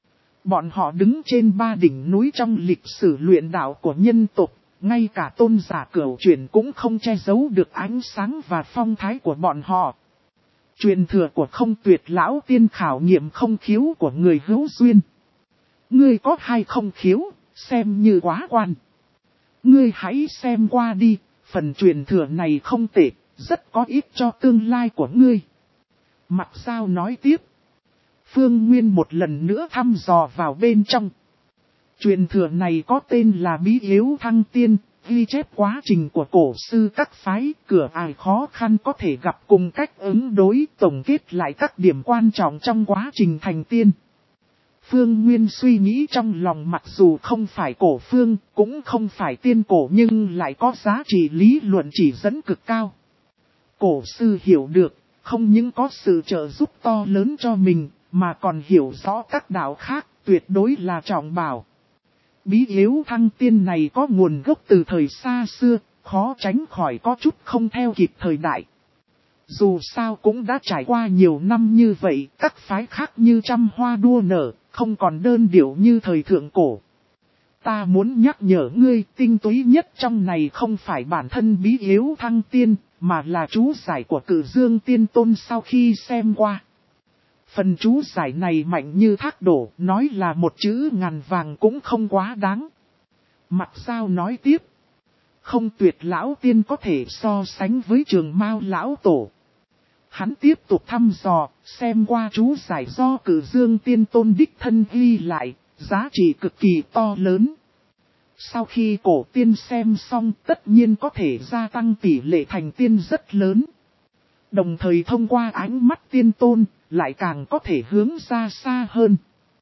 Bọn họ đứng trên ba đỉnh núi trong lịch sử luyện đạo của nhân tộc, ngay cả tôn giả cửu truyền cũng không che giấu được ánh sáng và phong thái của bọn họ. Truyền thừa của Không Tuyệt Lão Tiên khảo nghiệm không khiếu của người hữu duyên. Ngươi có hai không khiếu, xem như quá quan. Ngươi hãy xem qua đi, phần truyền thừa này không tệ, rất có ích cho tương lai của ngươi. Mặt sao nói tiếp. Phương Nguyên một lần nữa thăm dò vào bên trong. Truyền thừa này có tên là Bí Yếu Thăng Tiên, ghi chép quá trình của cổ sư các phái, cửa ải khó khăn có thể gặp cùng cách ứng đối, tổng kết lại các điểm quan trọng trong quá trình thành tiên. Phương Nguyên suy nghĩ trong lòng, mặc dù không phải cổ phương, cũng không phải tiên cổ nhưng lại có giá trị lý luận chỉ dẫn cực cao. Cổ sư hiểu được, không những có sự trợ giúp to lớn cho mình, mà còn hiểu rõ các đạo khác, tuyệt đối là trọng bảo. Bí yếu thăng tiên này có nguồn gốc từ thời xa xưa, khó tránh khỏi có chút không theo kịp thời đại. Dù sao cũng đã trải qua nhiều năm như vậy, các phái khác như trăm hoa đua nở, không còn đơn điệu như thời thượng cổ. Ta muốn nhắc nhở ngươi, tinh túy nhất trong này không phải bản thân bí yếu thăng tiên, mà là chú giải của Cử Dương Tiên Tôn sau khi xem qua. Phần chú giải này mạnh như thác đổ, nói là một chữ ngàn vàng cũng không quá đáng. Mặt sao nói tiếp, không tuyệt lão tiên có thể so sánh với Trường Mao lão tổ. Hắn tiếp tục thăm dò, xem qua chú giải do Cử Dương Tiên Tôn đích thân ghi lại, giá trị cực kỳ to lớn. Sau khi cổ tiên xem xong, tất nhiên có thể gia tăng tỷ lệ thành tiên rất lớn. Đồng thời thông qua ánh mắt tiên tôn, lại càng có thể hướng ra xa hơn.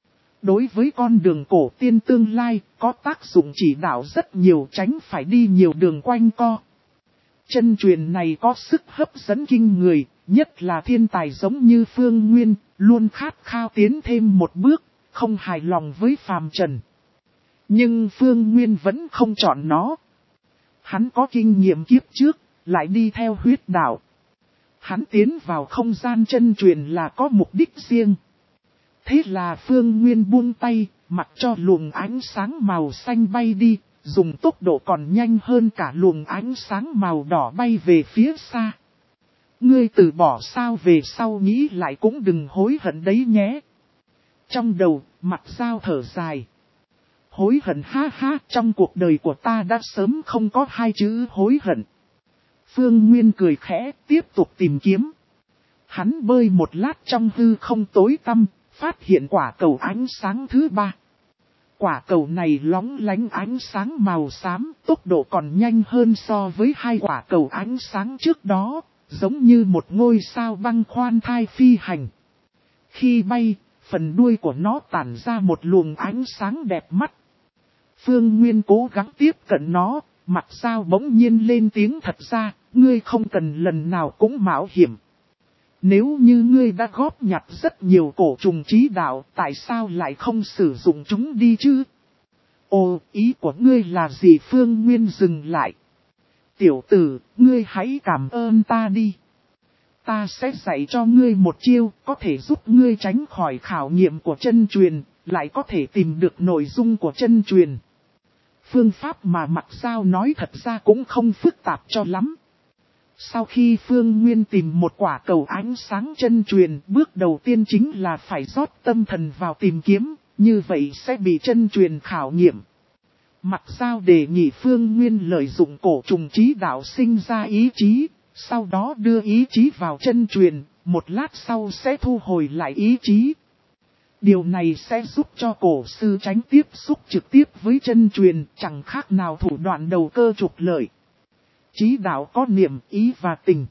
Đối với con đường cổ tiên tương lai, có tác dụng chỉ đạo rất nhiều, tránh phải đi nhiều đường quanh co. Chân truyền này có sức hấp dẫn kinh người, nhất là thiên tài giống như Phương Nguyên, luôn khát khao tiến thêm một bước, không hài lòng với phàm trần. Nhưng Phương Nguyên vẫn không chọn nó. Hắn có kinh nghiệm kiếp trước, lại đi theo huyết đạo. Hắn tiến vào không gian chân truyền là có mục đích riêng. Thế là Phương Nguyên buông tay, mặc cho luồng ánh sáng màu xanh bay đi, dùng tốc độ còn nhanh hơn cả luồng ánh sáng màu đỏ bay về phía xa. Ngươi từ bỏ sao, về sau nghĩ lại cũng đừng hối hận đấy nhé. Trong đầu, Mặt Dao thở dài. Hối hận ha ha, trong cuộc đời của ta đã sớm không có hai chữ hối hận. Phương Nguyên cười khẽ, tiếp tục tìm kiếm. Hắn bơi một lát trong hư không tối tăm, phát hiện quả cầu ánh sáng thứ ba. Quả cầu này lóng lánh ánh sáng màu xám, tốc độ còn nhanh hơn so với hai quả cầu ánh sáng trước đó, giống như một ngôi sao băng khoan thai phi hành. Khi bay, phần đuôi của nó tản ra một luồng ánh sáng đẹp mắt. Phương Nguyên cố gắng tiếp cận nó, Mặt Dao bỗng nhiên lên tiếng, thật ra, ngươi không cần lần nào cũng mạo hiểm. Nếu như ngươi đã góp nhặt rất nhiều cổ trùng trí đạo, tại sao lại không sử dụng chúng đi chứ? Ồ, ý của ngươi là gì? Phương Nguyên dừng lại. Tiểu tử, ngươi hãy cảm ơn ta đi. Ta sẽ dạy cho ngươi một chiêu, có thể giúp ngươi tránh khỏi khảo nghiệm của chân truyền, lại có thể tìm được nội dung của chân truyền. Phương pháp mà Mặt Dao nói thật ra cũng không phức tạp cho lắm. Sau khi Phương Nguyên tìm một quả cầu ánh sáng chân truyền, bước đầu tiên chính là phải rót tâm thần vào tìm kiếm, như vậy sẽ bị chân truyền khảo nghiệm. Mặt Dao đề nghị Phương Nguyên lợi dụng cổ trùng trí đạo sinh ra ý chí, sau đó đưa ý chí vào chân truyền, một lát sau sẽ thu hồi lại ý chí. Điều này sẽ giúp cho cổ sư tránh tiếp xúc trực tiếp với chân truyền, chẳng khác nào thủ đoạn đầu cơ trục lợi. Trí đạo có niệm, ý và tình.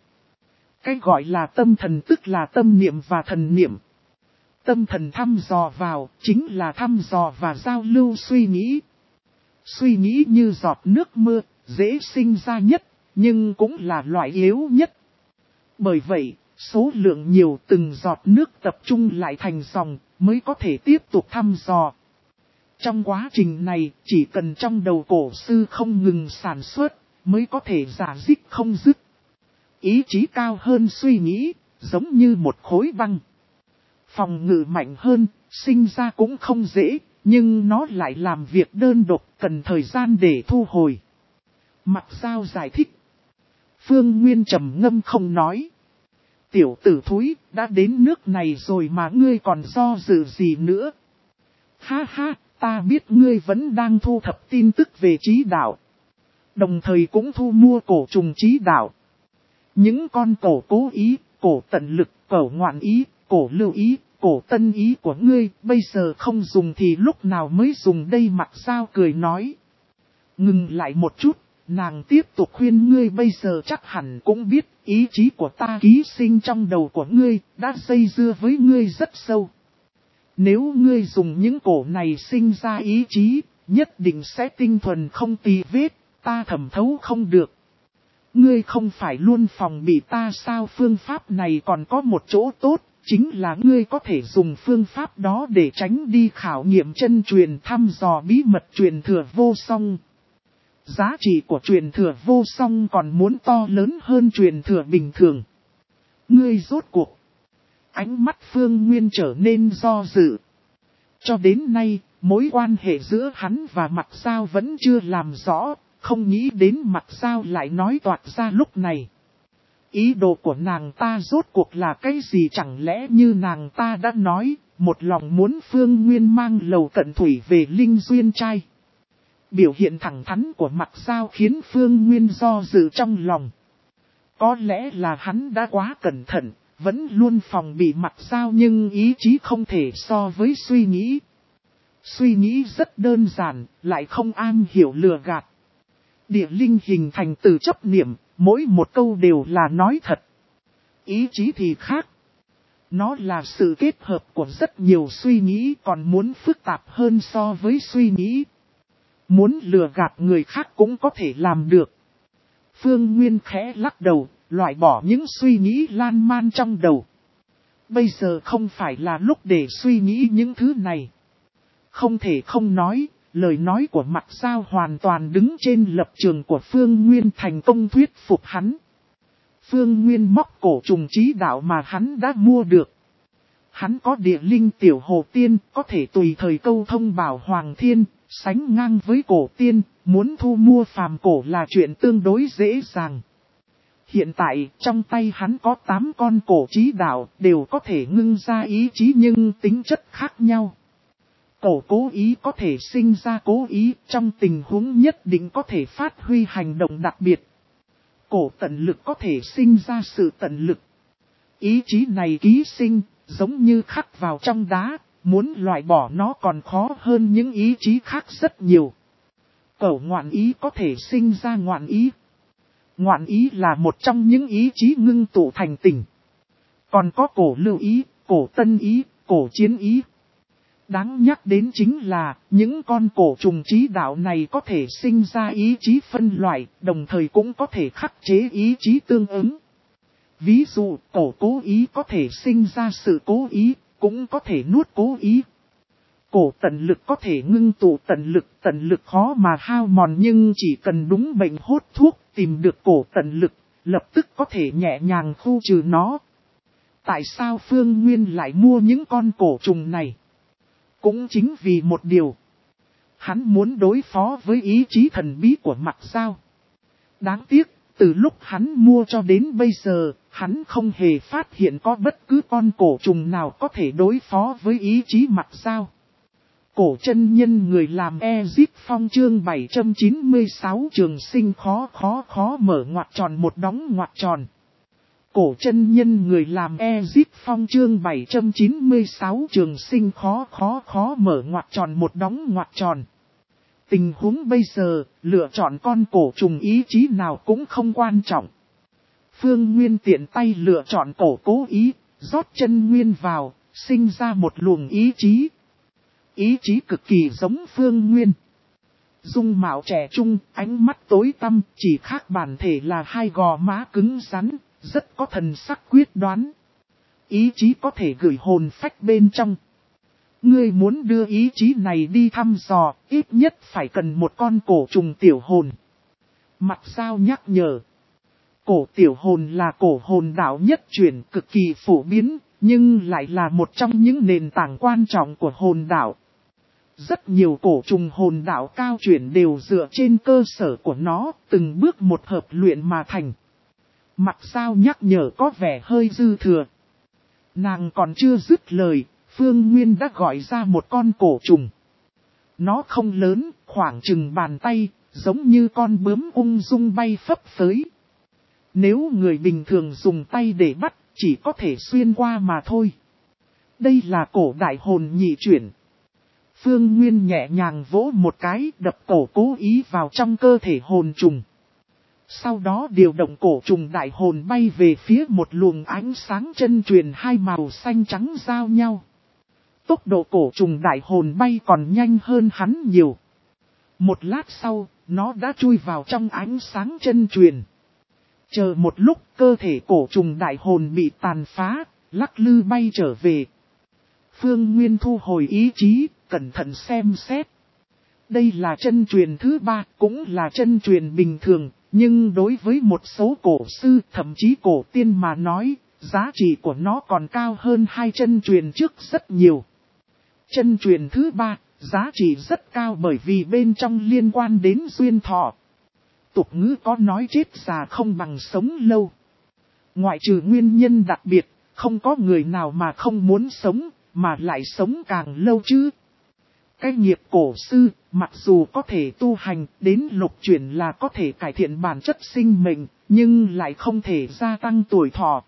Cái gọi là tâm thần tức là tâm niệm và thần niệm. Tâm thần thăm dò vào, chính là thăm dò và giao lưu suy nghĩ. Suy nghĩ như giọt nước mưa, dễ sinh ra nhất, nhưng cũng là loại yếu nhất. Bởi vậy, số lượng nhiều từng giọt nước tập trung lại thành dòng, mới có thể tiếp tục thăm dò. Trong quá trình này, chỉ cần trong đầu cổ sư không ngừng sản xuất, mới có thể giả dích không dứt. Ý chí cao hơn suy nghĩ, giống như một khối băng. Phòng ngự mạnh hơn, sinh ra cũng không dễ, nhưng nó lại làm việc đơn độc, cần thời gian để thu hồi. Mặt Dao giải thích. Phương Nguyên trầm ngâm không nói. Tiểu tử thúi, đã đến nước này rồi mà ngươi còn do dự gì nữa? Ha ha, ta biết ngươi vẫn đang thu thập tin tức về trí đạo. Đồng thời cũng thu mua cổ trùng trí đạo. Những con cổ cố ý, cổ tận lực, cổ ngoạn ý, cổ lưu ý, cổ tân ý của ngươi, bây giờ không dùng thì lúc nào mới dùng đây? Mặt Dao cười nói. Ngừng lại một chút, nàng tiếp tục khuyên ngươi, bây giờ chắc hẳn cũng biết, ý chí của ta ký sinh trong đầu của ngươi, đã dây dưa với ngươi rất sâu. Nếu ngươi dùng những cổ này sinh ra ý chí, nhất định sẽ tinh thuần không tì vết, ta thẩm thấu không được. Ngươi không phải luôn phòng bị ta sao? Phương pháp này còn có một chỗ tốt, chính là ngươi có thể dùng phương pháp đó để tránh đi khảo nghiệm chân truyền thăm dò bí mật truyền thừa vô song. Giá trị của truyền thừa vô song còn muốn to lớn hơn truyền thừa bình thường. Ngươi rốt cuộc. Ánh mắt Phương Nguyên trở nên do dự. Cho đến nay, mối quan hệ giữa hắn và Mặc Giao vẫn chưa làm rõ, không nghĩ đến Mặc Giao lại nói toạc ra lúc này. Ý đồ của nàng ta rốt cuộc là cái gì? Chẳng lẽ như nàng ta đã nói, một lòng muốn Phương Nguyên mang Lầu Cận Thủy về Linh Duyên Trai. Biểu hiện thẳng thắn của Mặc Giao khiến Phương Nguyên do dự trong lòng. Có lẽ là hắn đã quá cẩn thận, vẫn luôn phòng bị Mặc Giao nhưng ý chí không thể so với suy nghĩ. Suy nghĩ rất đơn giản, lại không am hiểu lừa gạt. Địa linh hình thành từ chấp niệm, mỗi một câu đều là nói thật. Ý chí thì khác. Nó là sự kết hợp của rất nhiều suy nghĩ, còn muốn phức tạp hơn so với suy nghĩ. Muốn lừa gạt người khác cũng có thể làm được. Phương Nguyên khẽ lắc đầu, loại bỏ những suy nghĩ lan man trong đầu. Bây giờ không phải là lúc để suy nghĩ những thứ này. Không thể không nói, lời nói của Mặc Giao hoàn toàn đứng trên lập trường của Phương Nguyên, thành công thuyết phục hắn. Phương Nguyên móc cổ trùng trí đạo mà hắn đã mua được. Hắn có địa linh tiểu hồ tiên, có thể tùy thời câu thông bảo Hoàng Thiên, sánh ngang với cổ tiên, muốn thu mua phàm cổ là chuyện tương đối dễ dàng. Hiện tại, trong tay hắn có tám con cổ trí đạo, đều có thể ngưng ra ý chí nhưng tính chất khác nhau. Cổ cố ý có thể sinh ra cố ý, trong tình huống nhất định có thể phát huy hành động đặc biệt. Cổ tận lực có thể sinh ra sự tận lực. Ý chí này ký sinh, giống như khắc vào trong đá, muốn loại bỏ nó còn khó hơn những ý chí khác rất nhiều. Cổ ngoạn ý có thể sinh ra ngoạn ý. Ngoạn ý là một trong những ý chí ngưng tụ thành tình. Còn có cổ lưu ý, cổ tân ý, cổ chiến ý. Đáng nhắc đến chính là, những con cổ trùng trí đạo này có thể sinh ra ý chí phân loại, đồng thời cũng có thể khắc chế ý chí tương ứng. Ví dụ, cổ cố ý có thể sinh ra sự cố ý, cũng có thể nuốt cố ý. Cổ tận lực có thể ngưng tụ tận lực, tận lực khó mà hao mòn nhưng chỉ cần đúng bệnh hốt thuốc, tìm được cổ tận lực, lập tức có thể nhẹ nhàng khu trừ nó. Tại sao Phương Nguyên lại mua những con cổ trùng này? Cũng chính vì một điều. Hắn muốn đối phó với ý chí thần bí của Mặc Giao. Đáng tiếc, từ lúc hắn mua cho đến bây giờ, hắn không hề phát hiện có bất cứ con cổ trùng nào có thể đối phó với ý chí Mặc Giao. Cổ chân nhân người làm Ezip Phong chương bảy trăm chín mươi sáu trường sinh khó khó khó mở ngoặc tròn một đóng ngoặc tròn. Cổ chân nhân người làm Ezip Phong chương bảy trăm chín mươi sáu trường sinh khó khó khó mở ngoặc tròn một đóng ngoặc tròn. Tình huống bây giờ, lựa chọn con cổ trùng ý chí nào cũng không quan trọng. Phương Nguyên tiện tay lựa chọn cổ cố ý, rót chân nguyên vào, sinh ra một luồng ý chí. Ý chí cực kỳ giống Phương Nguyên. Dung mạo trẻ trung, ánh mắt tối tăm, chỉ khác bản thể là hai gò má cứng rắn, rất có thần sắc quyết đoán. Ý chí có thể gửi hồn phách bên trong. Ngươi muốn đưa ý chí này đi thăm dò, ít nhất phải cần một con cổ trùng tiểu hồn. Mặc Giao nhắc nhở. Cổ tiểu hồn là cổ hồn đạo nhất truyền cực kỳ phổ biến, nhưng lại là một trong những nền tảng quan trọng của hồn đạo. Rất nhiều cổ trùng hồn đạo cao chuyển đều dựa trên cơ sở của nó, từng bước một hợp luyện mà thành. Mặc Giao nhắc nhở có vẻ hơi dư thừa. Nàng còn chưa dứt lời, Phương Nguyên đã gọi ra một con cổ trùng. Nó không lớn, khoảng chừng bàn tay, giống như con bướm ung dung bay phấp phới. Nếu người bình thường dùng tay để bắt, chỉ có thể xuyên qua mà thôi. Đây là cổ đại hồn nhị chuyển. Phương Nguyên nhẹ nhàng vỗ một cái, đập cổ cố ý vào trong cơ thể hồn trùng. Sau đó điều động cổ trùng đại hồn bay về phía một luồng ánh sáng chân truyền hai màu xanh trắng giao nhau. Tốc độ cổ trùng đại hồn bay còn nhanh hơn hắn nhiều. Một lát sau, nó đã chui vào trong ánh sáng chân truyền. Chờ một lúc cơ thể cổ trùng đại hồn bị tàn phá, lắc lư bay trở về. Phương Nguyên thu hồi ý chí, cẩn thận xem xét. Đây là chân truyền thứ ba, cũng là chân truyền bình thường, nhưng đối với một số cổ sư, thậm chí cổ tiên mà nói, giá trị của nó còn cao hơn hai chân truyền trước rất nhiều. Chân truyền thứ ba, giá trị rất cao bởi vì bên trong liên quan đến duyên thọ. Tục ngữ có nói chết già không bằng sống lâu. Ngoại trừ nguyên nhân đặc biệt, không có người nào mà không muốn sống, mà lại sống càng lâu chứ. Cái nghiệp cổ sư, mặc dù có thể tu hành, đến lục chuyển là có thể cải thiện bản chất sinh mệnh, nhưng lại không thể gia tăng tuổi thọ.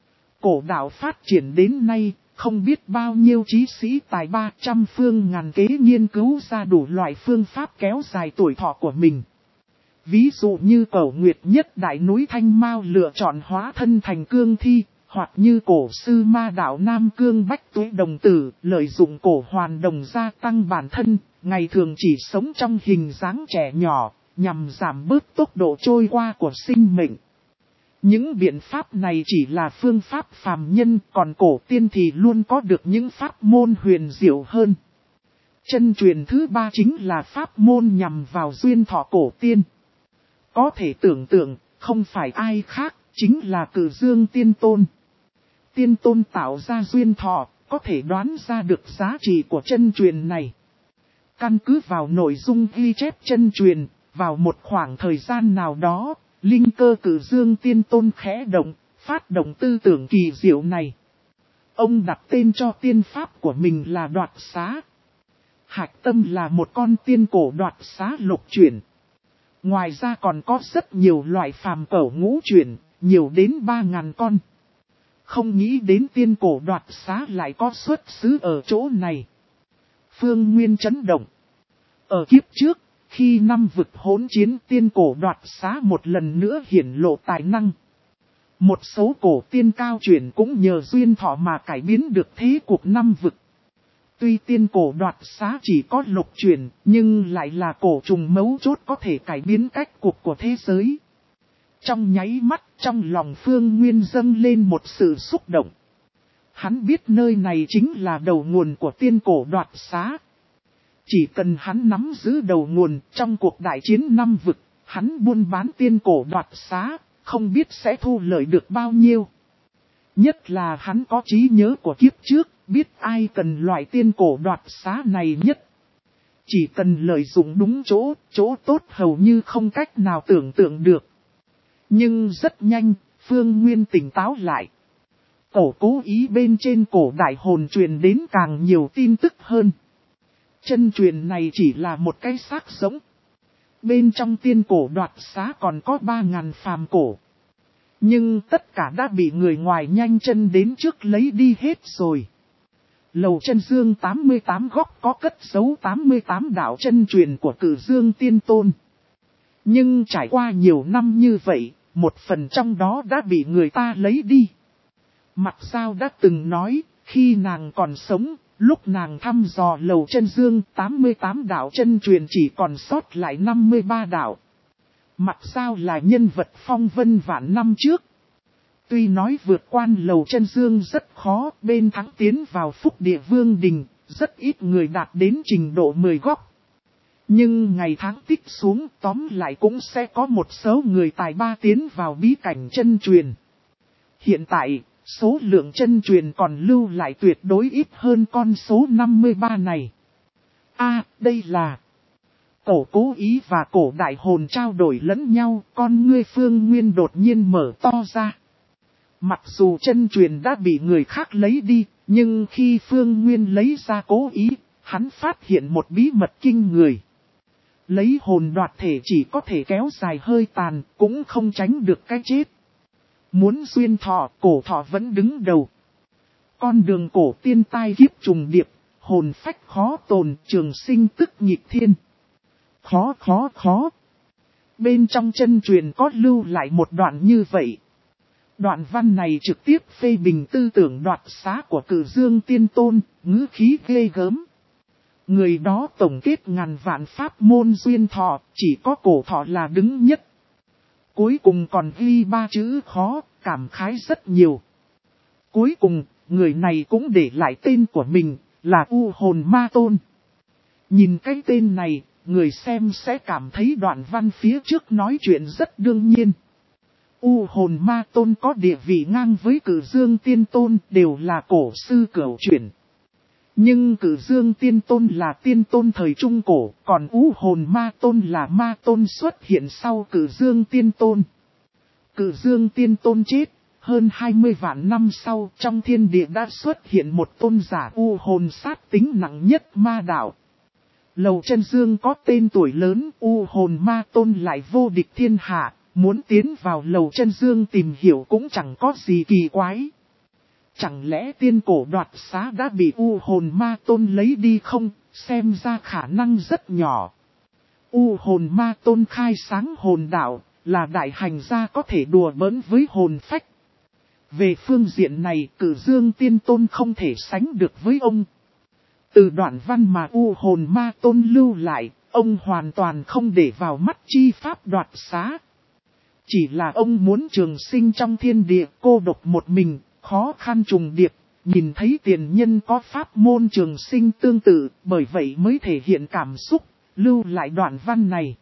Cổ đạo phát triển đến nay, không biết bao nhiêu trí sĩ tài ba trăm phương ngàn kế nghiên cứu ra đủ loại phương pháp kéo dài tuổi thọ của mình. Ví dụ như Cẩu Nguyệt Nhất Đại Núi Thanh Mao lựa chọn hóa thân thành cương thi, hoặc như cổ sư ma đạo Nam Cương Bách Tuế Đồng Tử, lợi dụng cổ hoàn đồng gia tăng bản thân, ngày thường chỉ sống trong hình dáng trẻ nhỏ, nhằm giảm bớt tốc độ trôi qua của sinh mệnh. Những biện pháp này chỉ là phương pháp phàm nhân, còn cổ tiên thì luôn có được những pháp môn huyền diệu hơn. Chân truyền thứ ba chính là pháp môn nhằm vào duyên thọ cổ tiên. Có thể tưởng tượng, không phải ai khác, chính là Cử Dương Tiên Tôn. Tiên Tôn tạo ra duyên thọ, có thể đoán ra được giá trị của chân truyền này. Căn cứ vào nội dung ghi chép chân truyền, vào một khoảng thời gian nào đó, linh cơ Cử Dương Tiên Tôn khẽ động, phát động tư tưởng kỳ diệu này. Ông đặt tên cho tiên pháp của mình là Đoạt Xá. Hạch Tâm là một con tiên cổ đoạt xá lục chuyển. Ngoài ra còn có rất nhiều loại phàm cẩu ngũ chuyển, nhiều đến ba ngàn con. Không nghĩ đến tiên cổ đoạt xá lại có xuất xứ ở chỗ này. Phương Nguyên chấn động. Ở kiếp trước, khi năm vực hỗn chiến, tiên cổ đoạt xá một lần nữa hiển lộ tài năng. Một số cổ tiên cao chuyển cũng nhờ duyên thọ mà cải biến được thế cuộc năm vực. Tuy tiên cổ đoạt xá chỉ có lục chuyển, nhưng lại là cổ trùng mấu chốt có thể cải biến cách cuộc của thế giới. Trong nháy mắt, trong lòng Phương Nguyên dâng lên một sự xúc động. Hắn biết nơi này chính là đầu nguồn của tiên cổ đoạt xá. Chỉ cần hắn nắm giữ đầu nguồn trong cuộc đại chiến năm vực, hắn buôn bán tiên cổ đoạt xá, không biết sẽ thu lợi được bao nhiêu. Nhất là hắn có trí nhớ của kiếp trước, biết ai cần loại tiên cổ đoạt xá này nhất. Chỉ cần lợi dụng đúng chỗ, chỗ tốt hầu như không cách nào tưởng tượng được. Nhưng rất nhanh, Phương Nguyên tỉnh táo lại. Cổ cố ý bên trên cổ đại hồn truyền đến càng nhiều tin tức hơn. Chân truyền này chỉ là một cái xác sống. Bên trong tiên cổ đoạt xá còn có ba ngàn phàm cổ. Nhưng tất cả đã bị người ngoài nhanh chân đến trước lấy đi hết rồi. Lầu Chân Dương tám mươi tám góc có cất giấu tám mươi tám đạo chân truyền của Cử Dương Tiên Tôn. Nhưng trải qua nhiều năm như vậy, một phần trong đó đã bị người ta lấy đi. Mặc sao đã từng nói, khi nàng còn sống, lúc nàng thăm dò Lầu Chân Dương tám mươi tám đạo chân truyền chỉ còn sót lại năm mươi ba đạo. Mặc sao là nhân vật phong vân vạn năm trước. Tuy nói vượt quan Lầu Chân Dương rất khó, bên thắng tiến vào Phúc Địa Vương Đình, rất ít người đạt đến trình độ mười góc. Nhưng ngày tháng tích xuống tóm lại cũng sẽ có một số người tài ba tiến vào bí cảnh chân truyền. Hiện tại, số lượng chân truyền còn lưu lại tuyệt đối ít hơn con số năm mươi ba này. A, à, đây là... Cổ cố ý và cổ đại hồn trao đổi lẫn nhau, con ngươi Phương Nguyên đột nhiên mở to ra. Mặc dù chân truyền đã bị người khác lấy đi, nhưng khi Phương Nguyên lấy ra cố ý, hắn phát hiện một bí mật kinh người. Lấy hồn đoạt thể chỉ có thể kéo dài hơi tàn, cũng không tránh được cái chết. Muốn duyên thọ, cổ thọ vẫn đứng đầu. Con đường cổ tiên tai kiếp trùng điệp, hồn phách khó tồn, trường sinh tức nhịp thiên. Khó khó khó. Bên trong chân truyền có lưu lại một đoạn như vậy. Đoạn văn này trực tiếp phê bình tư tưởng đoạt xá của Cử Dương Tiên Tôn, ngữ khí ghê gớm. Người đó tổng kết ngàn vạn pháp môn duyên thọ, chỉ có cổ thọ là đứng nhất. Cuối cùng còn ghi ba chữ khó, cảm khái rất nhiều. Cuối cùng, người này cũng để lại tên của mình, là U Hồn Ma Tôn. Nhìn cái tên này, người xem sẽ cảm thấy đoạn văn phía trước nói chuyện rất đương nhiên. U Hồn Ma Tôn có địa vị ngang với Cử Dương Tiên Tôn, đều là cổ sư cửu chuyển. Nhưng Cử Dương Tiên Tôn là tiên tôn thời Trung Cổ, còn U Hồn Ma Tôn là ma tôn xuất hiện sau Cử Dương Tiên Tôn. Cử Dương Tiên Tôn chết, hơn hai mươi vạn năm sau trong thiên địa đã xuất hiện một tôn giả U Hồn sát tính nặng nhất ma đạo. Lầu Chân Dương có tên tuổi lớn, U Hồn Ma Tôn lại vô địch thiên hạ, muốn tiến vào Lầu Chân Dương tìm hiểu cũng chẳng có gì kỳ quái. Chẳng lẽ tiên cổ đoạt xá đã bị U Hồn Ma Tôn lấy đi không, xem ra khả năng rất nhỏ. U Hồn Ma Tôn khai sáng hồn đạo, là đại hành gia có thể đùa bỡn với hồn phách. Về phương diện này, Cử Dương Tiên Tôn không thể sánh được với ông. Từ đoạn văn mà U Hồn Ma Tôn lưu lại, ông hoàn toàn không để vào mắt chi pháp đoạt xá. Chỉ là ông muốn trường sinh trong thiên địa cô độc một mình, khó khăn trùng điệp, nhìn thấy tiền nhân có pháp môn trường sinh tương tự, bởi vậy mới thể hiện cảm xúc, lưu lại đoạn văn này.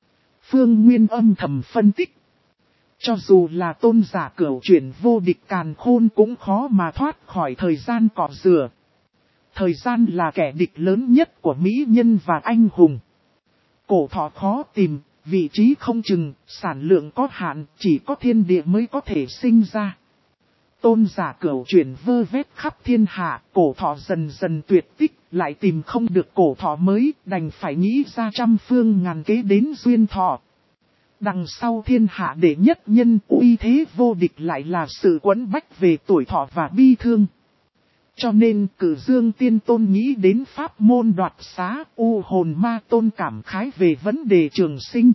Phương Nguyên âm thầm phân tích. Cho dù là tôn giả cửu chuyển vô địch càn khôn cũng khó mà thoát khỏi thời gian cọ rửa. Thời gian là kẻ địch lớn nhất của mỹ nhân và anh hùng. Cổ thọ khó tìm, vị trí không chừng, sản lượng có hạn, chỉ có thiên địa mới có thể sinh ra. Tôn giả cửu chuyển vơ vét khắp thiên hạ, cổ thọ dần dần tuyệt tích, lại tìm không được cổ thọ mới, đành phải nghĩ ra trăm phương ngàn kế đến duyên thọ. Đằng sau thiên hạ đệ nhất nhân uy thế vô địch lại là sự quấn bách về tuổi thọ và bi thương. Cho nên Cử Dương Tiên Tôn nghĩ đến pháp môn đoạt xá, U Hồn Ma Tôn cảm khái về vấn đề trường sinh.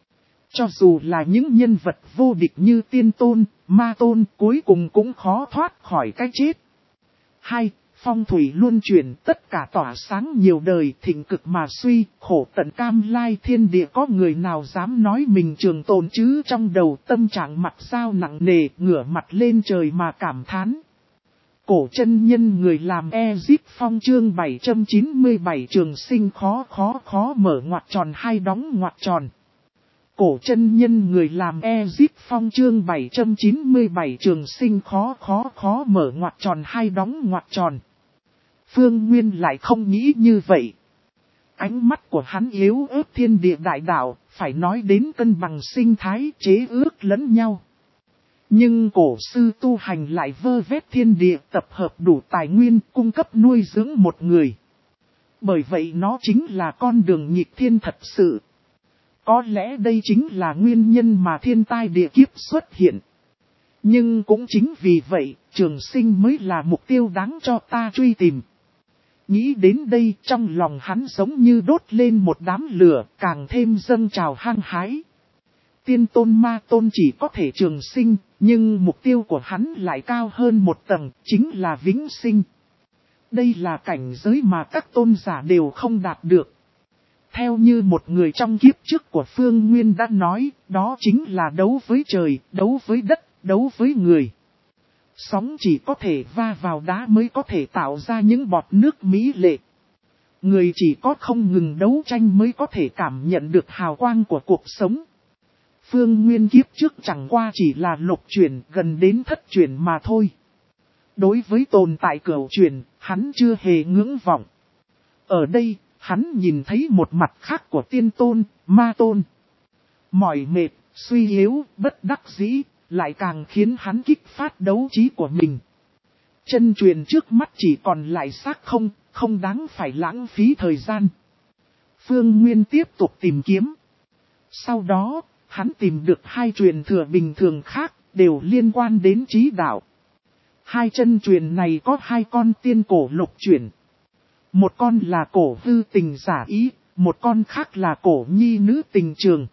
Cho dù là những nhân vật vô địch như Tiên Tôn, Ma Tôn cuối cùng cũng khó thoát khỏi cái chết. Hai, phong thủy luân chuyển tất cả tỏa sáng nhiều đời thịnh cực mà suy, khổ tận cam lai thiên địa có người nào dám nói mình trường tồn chứ trong đầu tâm trạng mặt sao nặng nề ngửa mặt lên trời mà cảm thán. Cổ chân nhân người làm Ezip Phong chương bảy trăm chín mươi bảy trường sinh khó khó khó mở ngoặc tròn hai đóng ngoặc tròn. Cổ chân nhân người làm Ezip Phong chương bảy trăm chín mươi bảy trường sinh khó khó khó mở ngoặc tròn hai đóng ngoặc tròn. Phương Nguyên lại không nghĩ như vậy. Ánh mắt của hắn yếu ớt thiên địa đại đạo, phải nói đến cân bằng sinh thái chế ước lẫn nhau. Nhưng cổ sư tu hành lại vơ vét thiên địa tập hợp đủ tài nguyên cung cấp nuôi dưỡng một người. Bởi vậy nó chính là con đường nghịch thiên thật sự. Có lẽ đây chính là nguyên nhân mà thiên tai địa kiếp xuất hiện. Nhưng cũng chính vì vậy, trường sinh mới là mục tiêu đáng cho ta truy tìm. Nghĩ đến đây trong lòng hắn giống như đốt lên một đám lửa, càng thêm dâng trào hăng hái. Tiên tôn ma tôn chỉ có thể trường sinh, nhưng mục tiêu của hắn lại cao hơn một tầng, chính là vĩnh sinh. Đây là cảnh giới mà các tôn giả đều không đạt được. Theo như một người trong kiếp trước của Phương Nguyên đã nói, đó chính là đấu với trời, đấu với đất, đấu với người. Sóng chỉ có thể va vào đá mới có thể tạo ra những bọt nước mỹ lệ. Người chỉ có không ngừng đấu tranh mới có thể cảm nhận được hào quang của cuộc sống. Phương Nguyên kiếp trước chẳng qua chỉ là lục chuyển gần đến thất chuyển mà thôi. Đối với tồn tại cửu chuyển, hắn chưa hề ngưỡng vọng. Ở đây, hắn nhìn thấy một mặt khác của tiên tôn, ma tôn. Mỏi mệt, suy yếu, bất đắc dĩ, lại càng khiến hắn kích phát đấu trí của mình. Chân truyền trước mắt chỉ còn lại xác không, không đáng phải lãng phí thời gian. Phương Nguyên tiếp tục tìm kiếm. Sau đó, hắn tìm được hai truyền thừa bình thường khác, đều liên quan đến trí đạo. Hai chân truyền này có hai con tiên cổ lục chuyển. Một con là cổ hư tình giả ý, một con khác là cổ nhi nữ tình trường.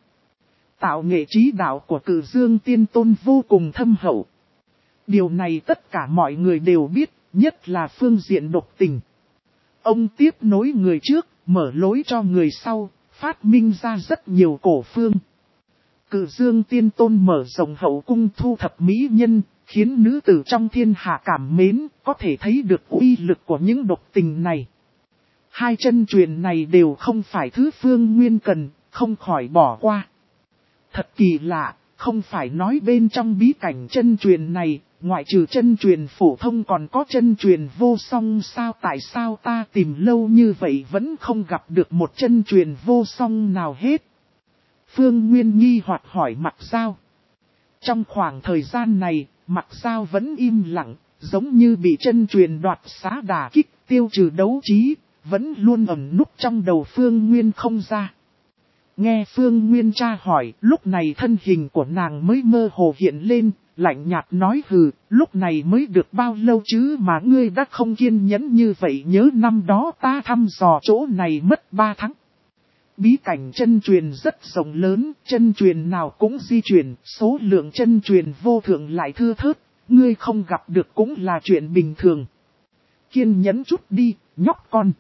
Tạo nghệ trí đạo của Cử Dương Tiên Tôn vô cùng thâm hậu. Điều này tất cả mọi người đều biết, nhất là phương diện độc tình. Ông tiếp nối người trước, mở lối cho người sau, phát minh ra rất nhiều cổ phương. Cự Dương Tiên Tôn mở rộng hậu cung thu thập mỹ nhân, khiến nữ tử trong thiên hạ cảm mến, có thể thấy được uy lực của những độc tình này. Hai chân truyền này đều không phải thứ Phương Nguyên cần, không khỏi bỏ qua. Thật kỳ lạ, không phải nói bên trong bí cảnh chân truyền này, ngoại trừ chân truyền phổ thông còn có chân truyền vô song sao, tại sao ta tìm lâu như vậy vẫn không gặp được một chân truyền vô song nào hết? Phương Nguyên nghi hoặc hỏi Mặc Giao. Trong khoảng thời gian này, Mặc Giao vẫn im lặng, giống như bị chân truyền đoạt xá đả kích, tiêu trừ đấu trí, vẫn luôn ẩn núp trong đầu Phương Nguyên không ra. Nghe Phương Nguyên tra hỏi, lúc này thân hình của nàng mới mơ hồ hiện lên, lạnh nhạt nói hừ, lúc này mới được bao lâu chứ mà ngươi đã không kiên nhẫn như vậy, nhớ năm đó ta thăm dò chỗ này mất ba tháng. Bí cảnh chân truyền rất rộng lớn, chân truyền nào cũng di chuyển, số lượng chân truyền vô thượng lại thưa thớt, ngươi không gặp được cũng là chuyện bình thường. Kiên nhẫn chút đi, nhóc con.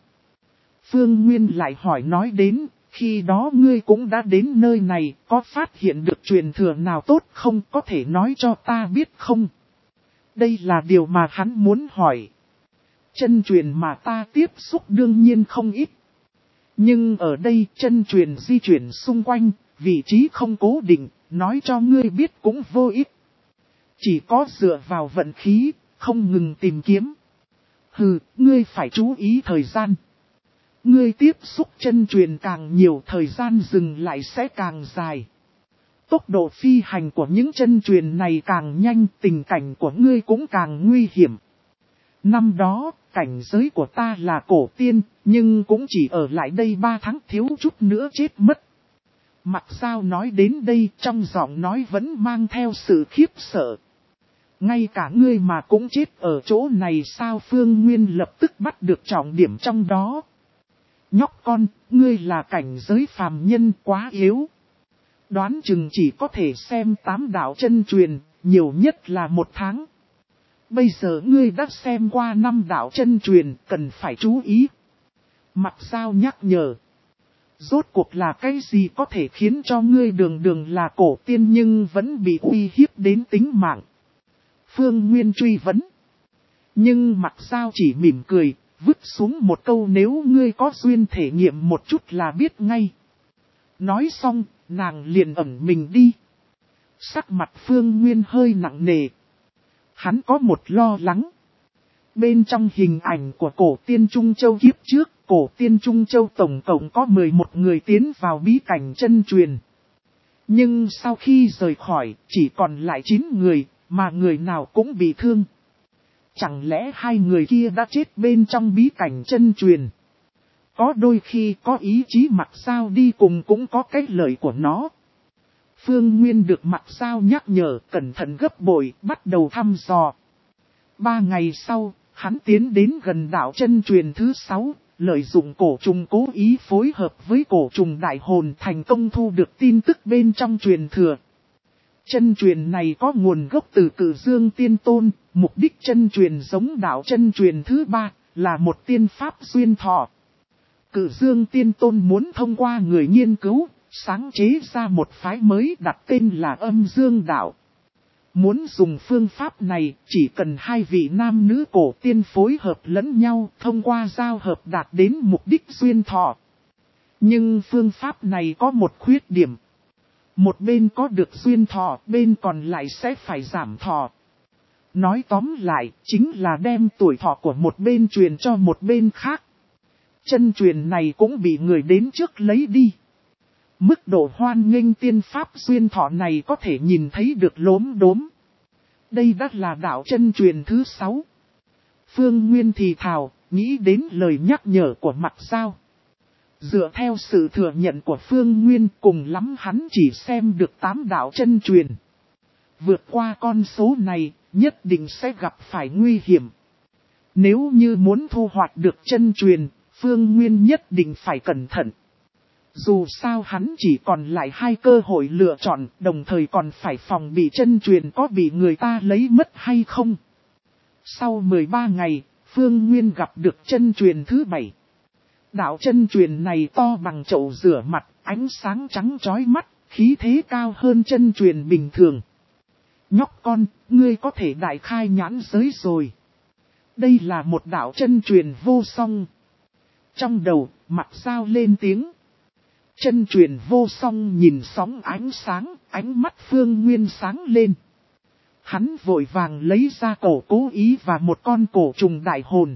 Phương Nguyên lại hỏi nói đến, khi đó ngươi cũng đã đến nơi này, có phát hiện được truyền thừa nào tốt không, có thể nói cho ta biết không? Đây là điều mà hắn muốn hỏi. Chân truyền mà ta tiếp xúc đương nhiên không ít. Nhưng ở đây chân truyền di chuyển xung quanh, vị trí không cố định, nói cho ngươi biết cũng vô ích. Chỉ có dựa vào vận khí, không ngừng tìm kiếm. Hừ, ngươi phải chú ý thời gian. Ngươi tiếp xúc chân truyền càng nhiều, thời gian dừng lại sẽ càng dài. Tốc độ phi hành của những chân truyền này càng nhanh, tình cảnh của ngươi cũng càng nguy hiểm. Năm đó, cảnh giới của ta là cổ tiên, nhưng cũng chỉ ở lại đây ba tháng, thiếu chút nữa chết mất. Mặc Giao nói đến đây, trong giọng nói vẫn mang theo sự khiếp sợ. Ngay cả ngươi mà cũng chết ở chỗ này sao? Phương Nguyên lập tức bắt được trọng điểm trong đó. Nhóc con, ngươi là cảnh giới phàm nhân quá yếu. Đoán chừng chỉ có thể xem tám đạo chân truyền, nhiều nhất là một tháng. Bây giờ ngươi đã xem qua năm đạo chân truyền, cần phải chú ý. Mặc Giao nhắc nhở. Rốt cuộc là cái gì có thể khiến cho ngươi đường đường là cổ tiên nhưng vẫn bị uy hiếp đến tính mạng? Phương Nguyên truy vấn. Nhưng Mặc Giao chỉ mỉm cười, vứt xuống một câu nếu ngươi có duyên thể nghiệm một chút là biết ngay. Nói xong, nàng liền ẩn mình đi. Sắc mặt Phương Nguyên hơi nặng nề. Hắn có một lo lắng. Bên trong hình ảnh của cổ tiên Trung Châu kiếp trước, cổ tiên Trung Châu tổng cộng có mười một người tiến vào bí cảnh chân truyền. Nhưng sau khi rời khỏi, chỉ còn lại chín người, mà người nào cũng bị thương. Chẳng lẽ hai người kia đã chết bên trong bí cảnh chân truyền? Có đôi khi có ý chí Mặc Giao đi cùng cũng có cái lợi của nó. Phương Nguyên được Mặc Giao nhắc nhở cẩn thận gấp bội, bắt đầu thăm dò. Ba ngày sau, hắn tiến đến gần đạo chân truyền thứ sáu, lợi dụng cổ trùng cố ý phối hợp với cổ trùng đại hồn thành công thu được tin tức bên trong truyền thừa. Chân truyền này có nguồn gốc từ Cự Dương Tiên Tôn, mục đích chân truyền giống đạo chân truyền thứ ba, là một tiên pháp duyên thọ. Cự Dương Tiên Tôn muốn thông qua người nghiên cứu, sáng chế ra một phái mới đặt tên là Âm Dương Đạo. Muốn dùng phương pháp này, chỉ cần hai vị nam nữ cổ tiên phối hợp lẫn nhau, thông qua giao hợp đạt đến mục đích duyên thọ. Nhưng phương pháp này có một khuyết điểm. Một bên có được duyên thọ, bên còn lại sẽ phải giảm thọ. Nói tóm lại, chính là đem tuổi thọ của một bên truyền cho một bên khác. Chân truyền này cũng bị người đến trước lấy đi. Mức độ hoan nghênh tiên pháp duyên thọ này có thể nhìn thấy được lốm đốm. Đây đã là đạo chân truyền thứ sáu. Phương Nguyên thì thào, nghĩ đến lời nhắc nhở của Mặc Giao. Dựa theo sự thừa nhận của Phương Nguyên, cùng lắm hắn chỉ xem được tám đạo chân truyền. Vượt qua con số này, nhất định sẽ gặp phải nguy hiểm. Nếu như muốn thu hoạch được chân truyền, Phương Nguyên nhất định phải cẩn thận. Dù sao hắn chỉ còn lại hai cơ hội lựa chọn, đồng thời còn phải phòng bị chân truyền có bị người ta lấy mất hay không. Sau mười ba ngày, Phương Nguyên gặp được chân truyền thứ bảy. Đạo chân truyền này to bằng chậu rửa mặt, ánh sáng trắng chói mắt, khí thế cao hơn chân truyền bình thường. Nhóc con, ngươi có thể đại khai nhãn giới rồi. Đây là một đạo chân truyền vô song. Trong đầu, Mặc Giao lên tiếng. Chân truyền vô song nhìn sóng ánh sáng, ánh mắt Phương Nguyên sáng lên. Hắn vội vàng lấy ra cổ cố ý và một con cổ trùng đại hồn.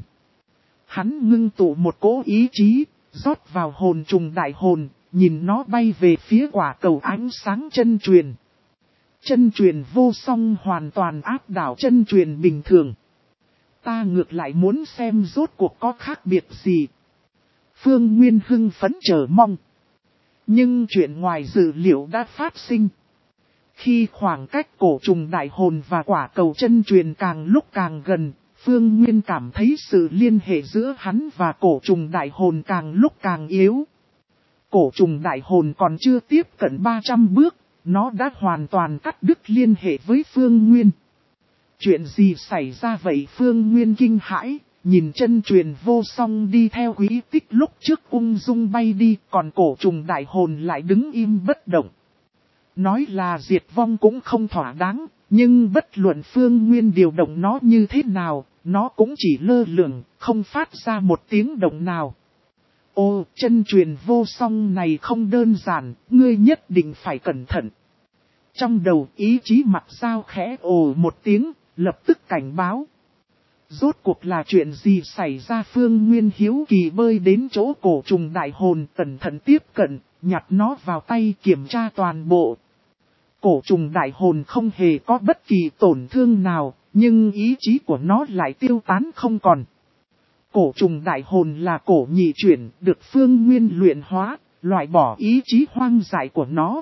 Hắn ngưng tụ một cỗ ý chí, rót vào hồn trùng đại hồn, nhìn nó bay về phía quả cầu ánh sáng chân truyền. Chân truyền vô song hoàn toàn áp đảo chân truyền bình thường. Ta ngược lại muốn xem rốt cuộc có khác biệt gì. Phương Nguyên hưng phấn chờ mong. Nhưng chuyện ngoài dự liệu đã phát sinh. Khi khoảng cách cổ trùng đại hồn và quả cầu chân truyền càng lúc càng gần, Phương Nguyên cảm thấy sự liên hệ giữa hắn và cổ trùng đại hồn càng lúc càng yếu. Cổ trùng đại hồn còn chưa tiếp cận ba trăm bước, nó đã hoàn toàn cắt đứt liên hệ với Phương Nguyên. Chuyện gì xảy ra vậy? Phương Nguyên kinh hãi, nhìn chân truyền vô song đi theo quỹ tích lúc trước ung dung bay đi, còn cổ trùng đại hồn lại đứng im bất động. Nói là diệt vong cũng không thỏa đáng, nhưng bất luận Phương Nguyên điều động nó như thế nào, nó cũng chỉ lơ lửng, không phát ra một tiếng động nào. Ô, chân truyền vô song này không đơn giản, ngươi nhất định phải cẩn thận. Trong đầu ý chí Mặc Giao khẽ ồ một tiếng, lập tức cảnh báo. Rốt cuộc là chuyện gì xảy ra? Phương Nguyên hiếu kỳ bơi đến chỗ cổ trùng đại hồn, cẩn thận tiếp cận, nhặt nó vào tay kiểm tra toàn bộ. Cổ trùng đại hồn không hề có bất kỳ tổn thương nào, nhưng ý chí của nó lại tiêu tán không còn. Cổ trùng đại hồn là cổ nhị chuyển, được Phương Nguyên luyện hóa, loại bỏ ý chí hoang dại của nó.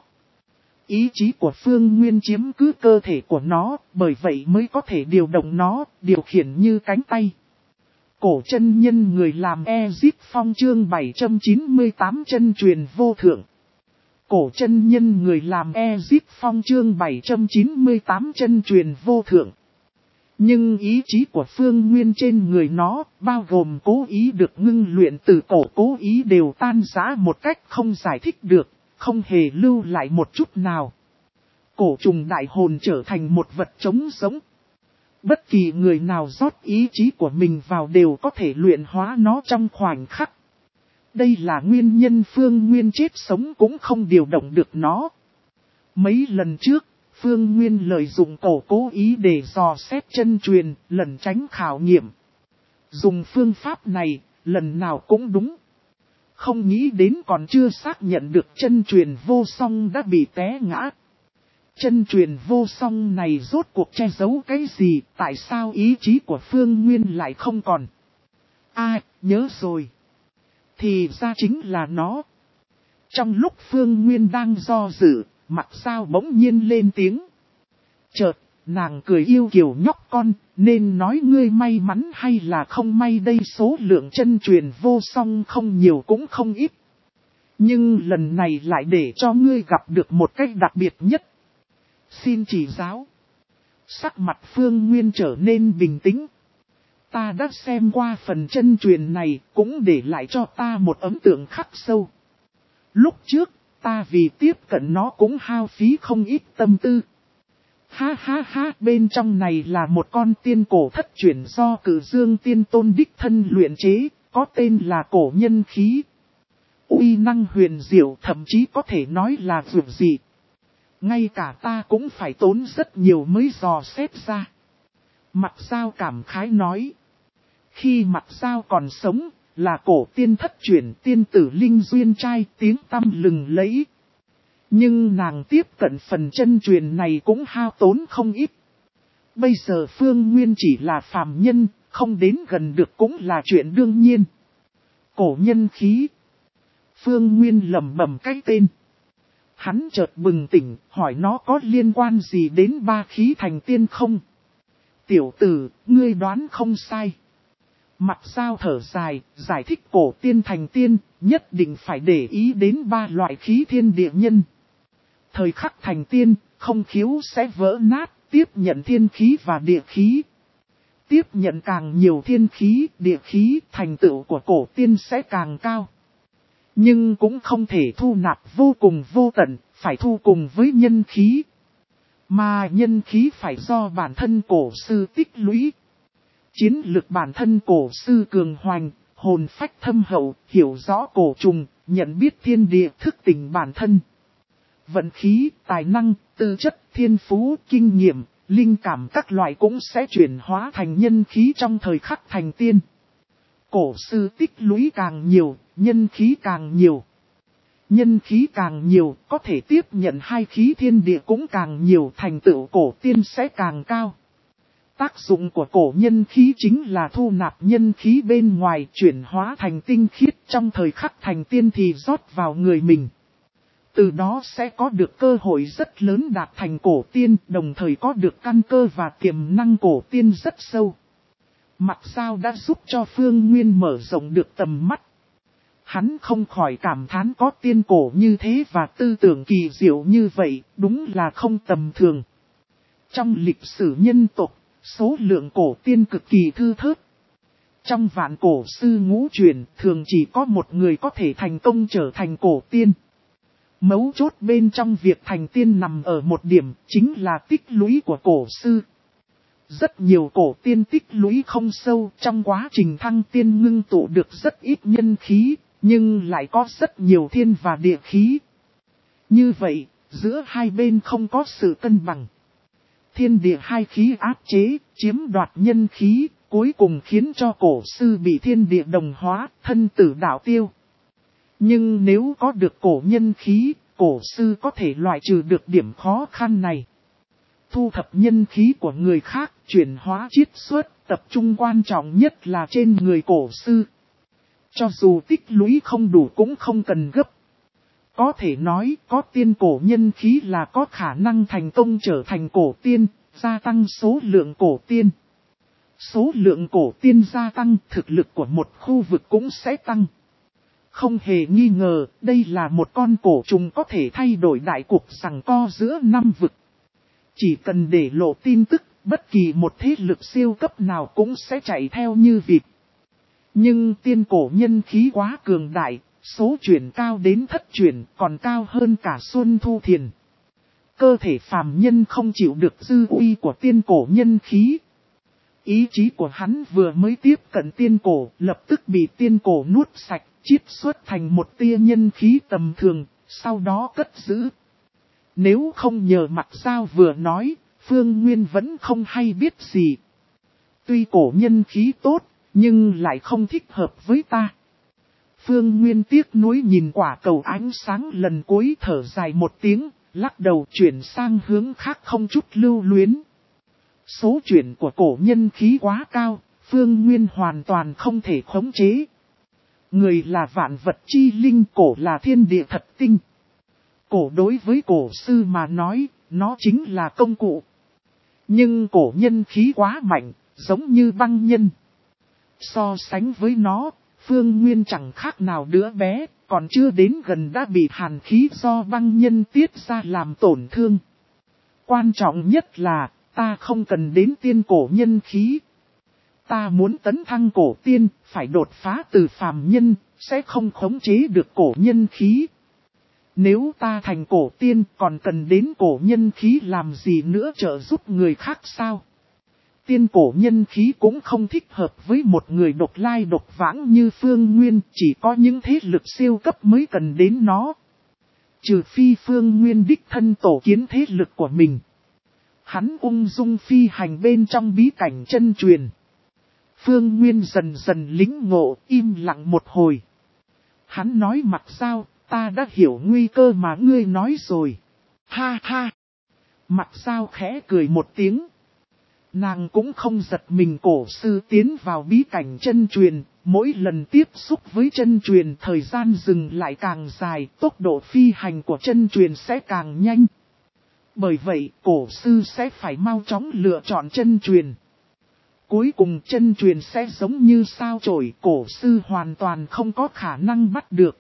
Ý chí của Phương Nguyên chiếm cứ cơ thể của nó, bởi vậy mới có thể điều động nó, điều khiển như cánh tay. Cổ chân nhân người làm Ezip Phong chương bảy trăm chín mươi tám chân truyền vô thượng. Cổ chân nhân người làm Ezip Phong chương bảy trăm chín mươi tám chân truyền vô thượng. Nhưng ý chí của Phương Nguyên trên người nó, bao gồm cố ý được ngưng luyện từ cổ cố ý đều tan rã một cách không giải thích được, không hề lưu lại một chút nào. Cổ trùng đại hồn trở thành một vật trống sống. Bất kỳ người nào rót ý chí của mình vào đều có thể luyện hóa nó trong khoảnh khắc. Đây là nguyên nhân Phương Nguyên chết sống cũng không điều động được nó. Mấy lần trước, Phương Nguyên lợi dụng cổ cố ý để dò xét chân truyền, lần tránh khảo nghiệm. Dùng phương pháp này, lần nào cũng đúng. Không nghĩ đến còn chưa xác nhận được chân truyền vô song đã bị té ngã. Chân truyền vô song này rốt cuộc che giấu cái gì? Tại sao ý chí của Phương Nguyên lại không còn? À, nhớ rồi. Thì ra chính là nó. Trong lúc Phương Nguyên đang do dự, Mặc Giao bỗng nhiên lên tiếng. Chợt, nàng cười yêu kiều nhóc con, nên nói ngươi may mắn hay là không may đây? Số lượng chân truyền vô song không nhiều cũng không ít. Nhưng lần này lại để cho ngươi gặp được một cách đặc biệt nhất. Xin chỉ giáo. Sắc mặt Phương Nguyên trở nên bình tĩnh. Ta đã xem qua phần chân truyền này, cũng để lại cho ta một ấn tượng khắc sâu. Lúc trước, ta vì tiếp cận nó cũng hao phí không ít tâm tư. Ha ha ha, bên trong này là một con tiên cổ thất truyền do Cử Dương Tiên Tôn đích thân luyện chế, có tên là cổ nhân khí. Uy năng huyền diệu, thậm chí có thể nói là vượt dị. Ngay cả ta cũng phải tốn rất nhiều mới dò xét ra. Mặc Giao cảm khái nói. Khi Mặc Giao còn sống, là cổ tiên thất truyền tiên tử linh duyên trai, tiếng tăm lừng lẫy. Nhưng nàng tiếp cận phần chân truyền này cũng hao tốn không ít. Bây giờ Phương Nguyên chỉ là phàm nhân, không đến gần được cũng là chuyện đương nhiên. Cổ nhân khí. Phương Nguyên lẩm bẩm cái tên. Hắn chợt bừng tỉnh, hỏi nó có liên quan gì đến ba khí thành tiên không? Tiểu tử, ngươi đoán không sai. Mặc Giao thở dài, giải thích cổ tiên thành tiên, nhất định phải để ý đến ba loại khí thiên địa nhân. Thời khắc thành tiên, không khiếu sẽ vỡ nát, tiếp nhận thiên khí và địa khí. Tiếp nhận càng nhiều thiên khí, địa khí, thành tựu của cổ tiên sẽ càng cao. Nhưng cũng không thể thu nạp vô cùng vô tận, phải thu cùng với nhân khí. Mà nhân khí phải do bản thân cổ sư tích lũy. Chiến lực bản thân cổ sư cường hoành, hồn phách thâm hậu, hiểu rõ cổ trùng, nhận biết thiên địa, thức tỉnh bản thân. Vận khí, tài năng, tư chất, thiên phú, kinh nghiệm, linh cảm các loại cũng sẽ chuyển hóa thành nhân khí trong thời khắc thành tiên. Cổ sư tích lũy càng nhiều, nhân khí càng nhiều. Nhân khí càng nhiều, có thể tiếp nhận hai khí thiên địa cũng càng nhiều, thành tựu cổ tiên sẽ càng cao. Tác dụng của cổ nhân khí chính là thu nạp nhân khí bên ngoài, chuyển hóa thành tinh khiết, trong thời khắc thành tiên thì rót vào người mình. Từ đó sẽ có được cơ hội rất lớn đạt thành cổ tiên, đồng thời có được căn cơ và tiềm năng cổ tiên rất sâu. Mặc sao đã giúp cho Phương Nguyên mở rộng được tầm mắt. Hắn không khỏi cảm thán có tiên cổ như thế và tư tưởng kỳ diệu như vậy, đúng là không tầm thường. Trong lịch sử nhân tộc, số lượng cổ tiên cực kỳ thư thớt. Trong vạn cổ sư ngũ truyền, thường chỉ có một người có thể thành công trở thành cổ tiên. Mấu chốt bên trong việc thành tiên nằm ở một điểm, chính là tích lũy của cổ sư. Rất nhiều cổ tiên tích lũy không sâu, trong quá trình thăng tiên ngưng tụ được rất ít nhân khí, nhưng lại có rất nhiều thiên và địa khí. Như vậy, giữa hai bên không có sự cân bằng. Thiên địa hai khí áp chế, chiếm đoạt nhân khí, cuối cùng khiến cho cổ sư bị thiên địa đồng hóa, thân tử đạo tiêu. Nhưng nếu có được cổ nhân khí, cổ sư có thể loại trừ được điểm khó khăn này. Thu thập nhân khí của người khác, chuyển hóa chiết xuất, tập trung quan trọng nhất là trên người cổ sư. Cho dù tích lũy không đủ cũng không cần gấp. Có thể nói, có tiên cổ nhân khí là có khả năng thành công trở thành cổ tiên, gia tăng số lượng cổ tiên. Số lượng cổ tiên gia tăng, thực lực của một khu vực cũng sẽ tăng. Không hề nghi ngờ, đây là một con cổ trùng có thể thay đổi đại cục giằng co giữa năm vực. Chỉ cần để lộ tin tức, bất kỳ một thế lực siêu cấp nào cũng sẽ chạy theo như vịt. Nhưng tiên cổ nhân khí quá cường đại, số chuyển cao đến thất chuyển còn cao hơn cả Xuân Thu Thiền. Cơ thể phàm nhân không chịu được dư uy của tiên cổ nhân khí. Ý chí của hắn vừa mới tiếp cận tiên cổ, lập tức bị tiên cổ nuốt sạch, chiết xuất thành một tia nhân khí tầm thường, sau đó cất giữ. Nếu không nhờ Mặc Giao vừa nói, Phương Nguyên vẫn không hay biết gì. Tuy cổ nhân khí tốt, nhưng lại không thích hợp với ta. Phương Nguyên tiếc nuối nhìn quả cầu ánh sáng lần cuối, thở dài một tiếng, lắc đầu chuyển sang hướng khác không chút lưu luyến. Số chuyển của cổ nhân khí quá cao, Phương Nguyên hoàn toàn không thể khống chế. Người là vạn vật chi linh, cổ là thiên địa thật tinh. Cổ đối với cổ sư mà nói, nó chính là công cụ. Nhưng cổ nhân khí quá mạnh, giống như băng nhân. So sánh với nó, Phương Nguyên chẳng khác nào đứa bé, còn chưa đến gần đã bị hàn khí do băng nhân tiết ra làm tổn thương. Quan trọng nhất là, ta không cần đến tiên cổ nhân khí. Ta muốn tấn thăng cổ tiên, phải đột phá từ phàm nhân, sẽ không khống chế được cổ nhân khí. Nếu ta thành cổ tiên còn cần đến cổ nhân khí làm gì nữa, trợ giúp người khác sao? Tiên cổ nhân khí cũng không thích hợp với một người độc lai độc vãng như Phương Nguyên, chỉ có những thế lực siêu cấp mới cần đến nó. Trừ phi Phương Nguyên đích thân tổ kiến thế lực của mình. Hắn ung dung phi hành bên trong bí cảnh chân truyền. Phương Nguyên dần dần lĩnh ngộ, im lặng một hồi. Hắn nói Mặc Giao, ta đã hiểu nguy cơ mà ngươi nói rồi. Ha ha! Mặc Giao khẽ cười một tiếng. Nàng cũng không giật mình, cổ sư tiến vào bí cảnh chân truyền, mỗi lần tiếp xúc với chân truyền thời gian dừng lại càng dài, tốc độ phi hành của chân truyền sẽ càng nhanh. Bởi vậy, cổ sư sẽ phải mau chóng lựa chọn chân truyền. Cuối cùng chân truyền sẽ giống như sao chổi, cổ sư hoàn toàn không có khả năng bắt được.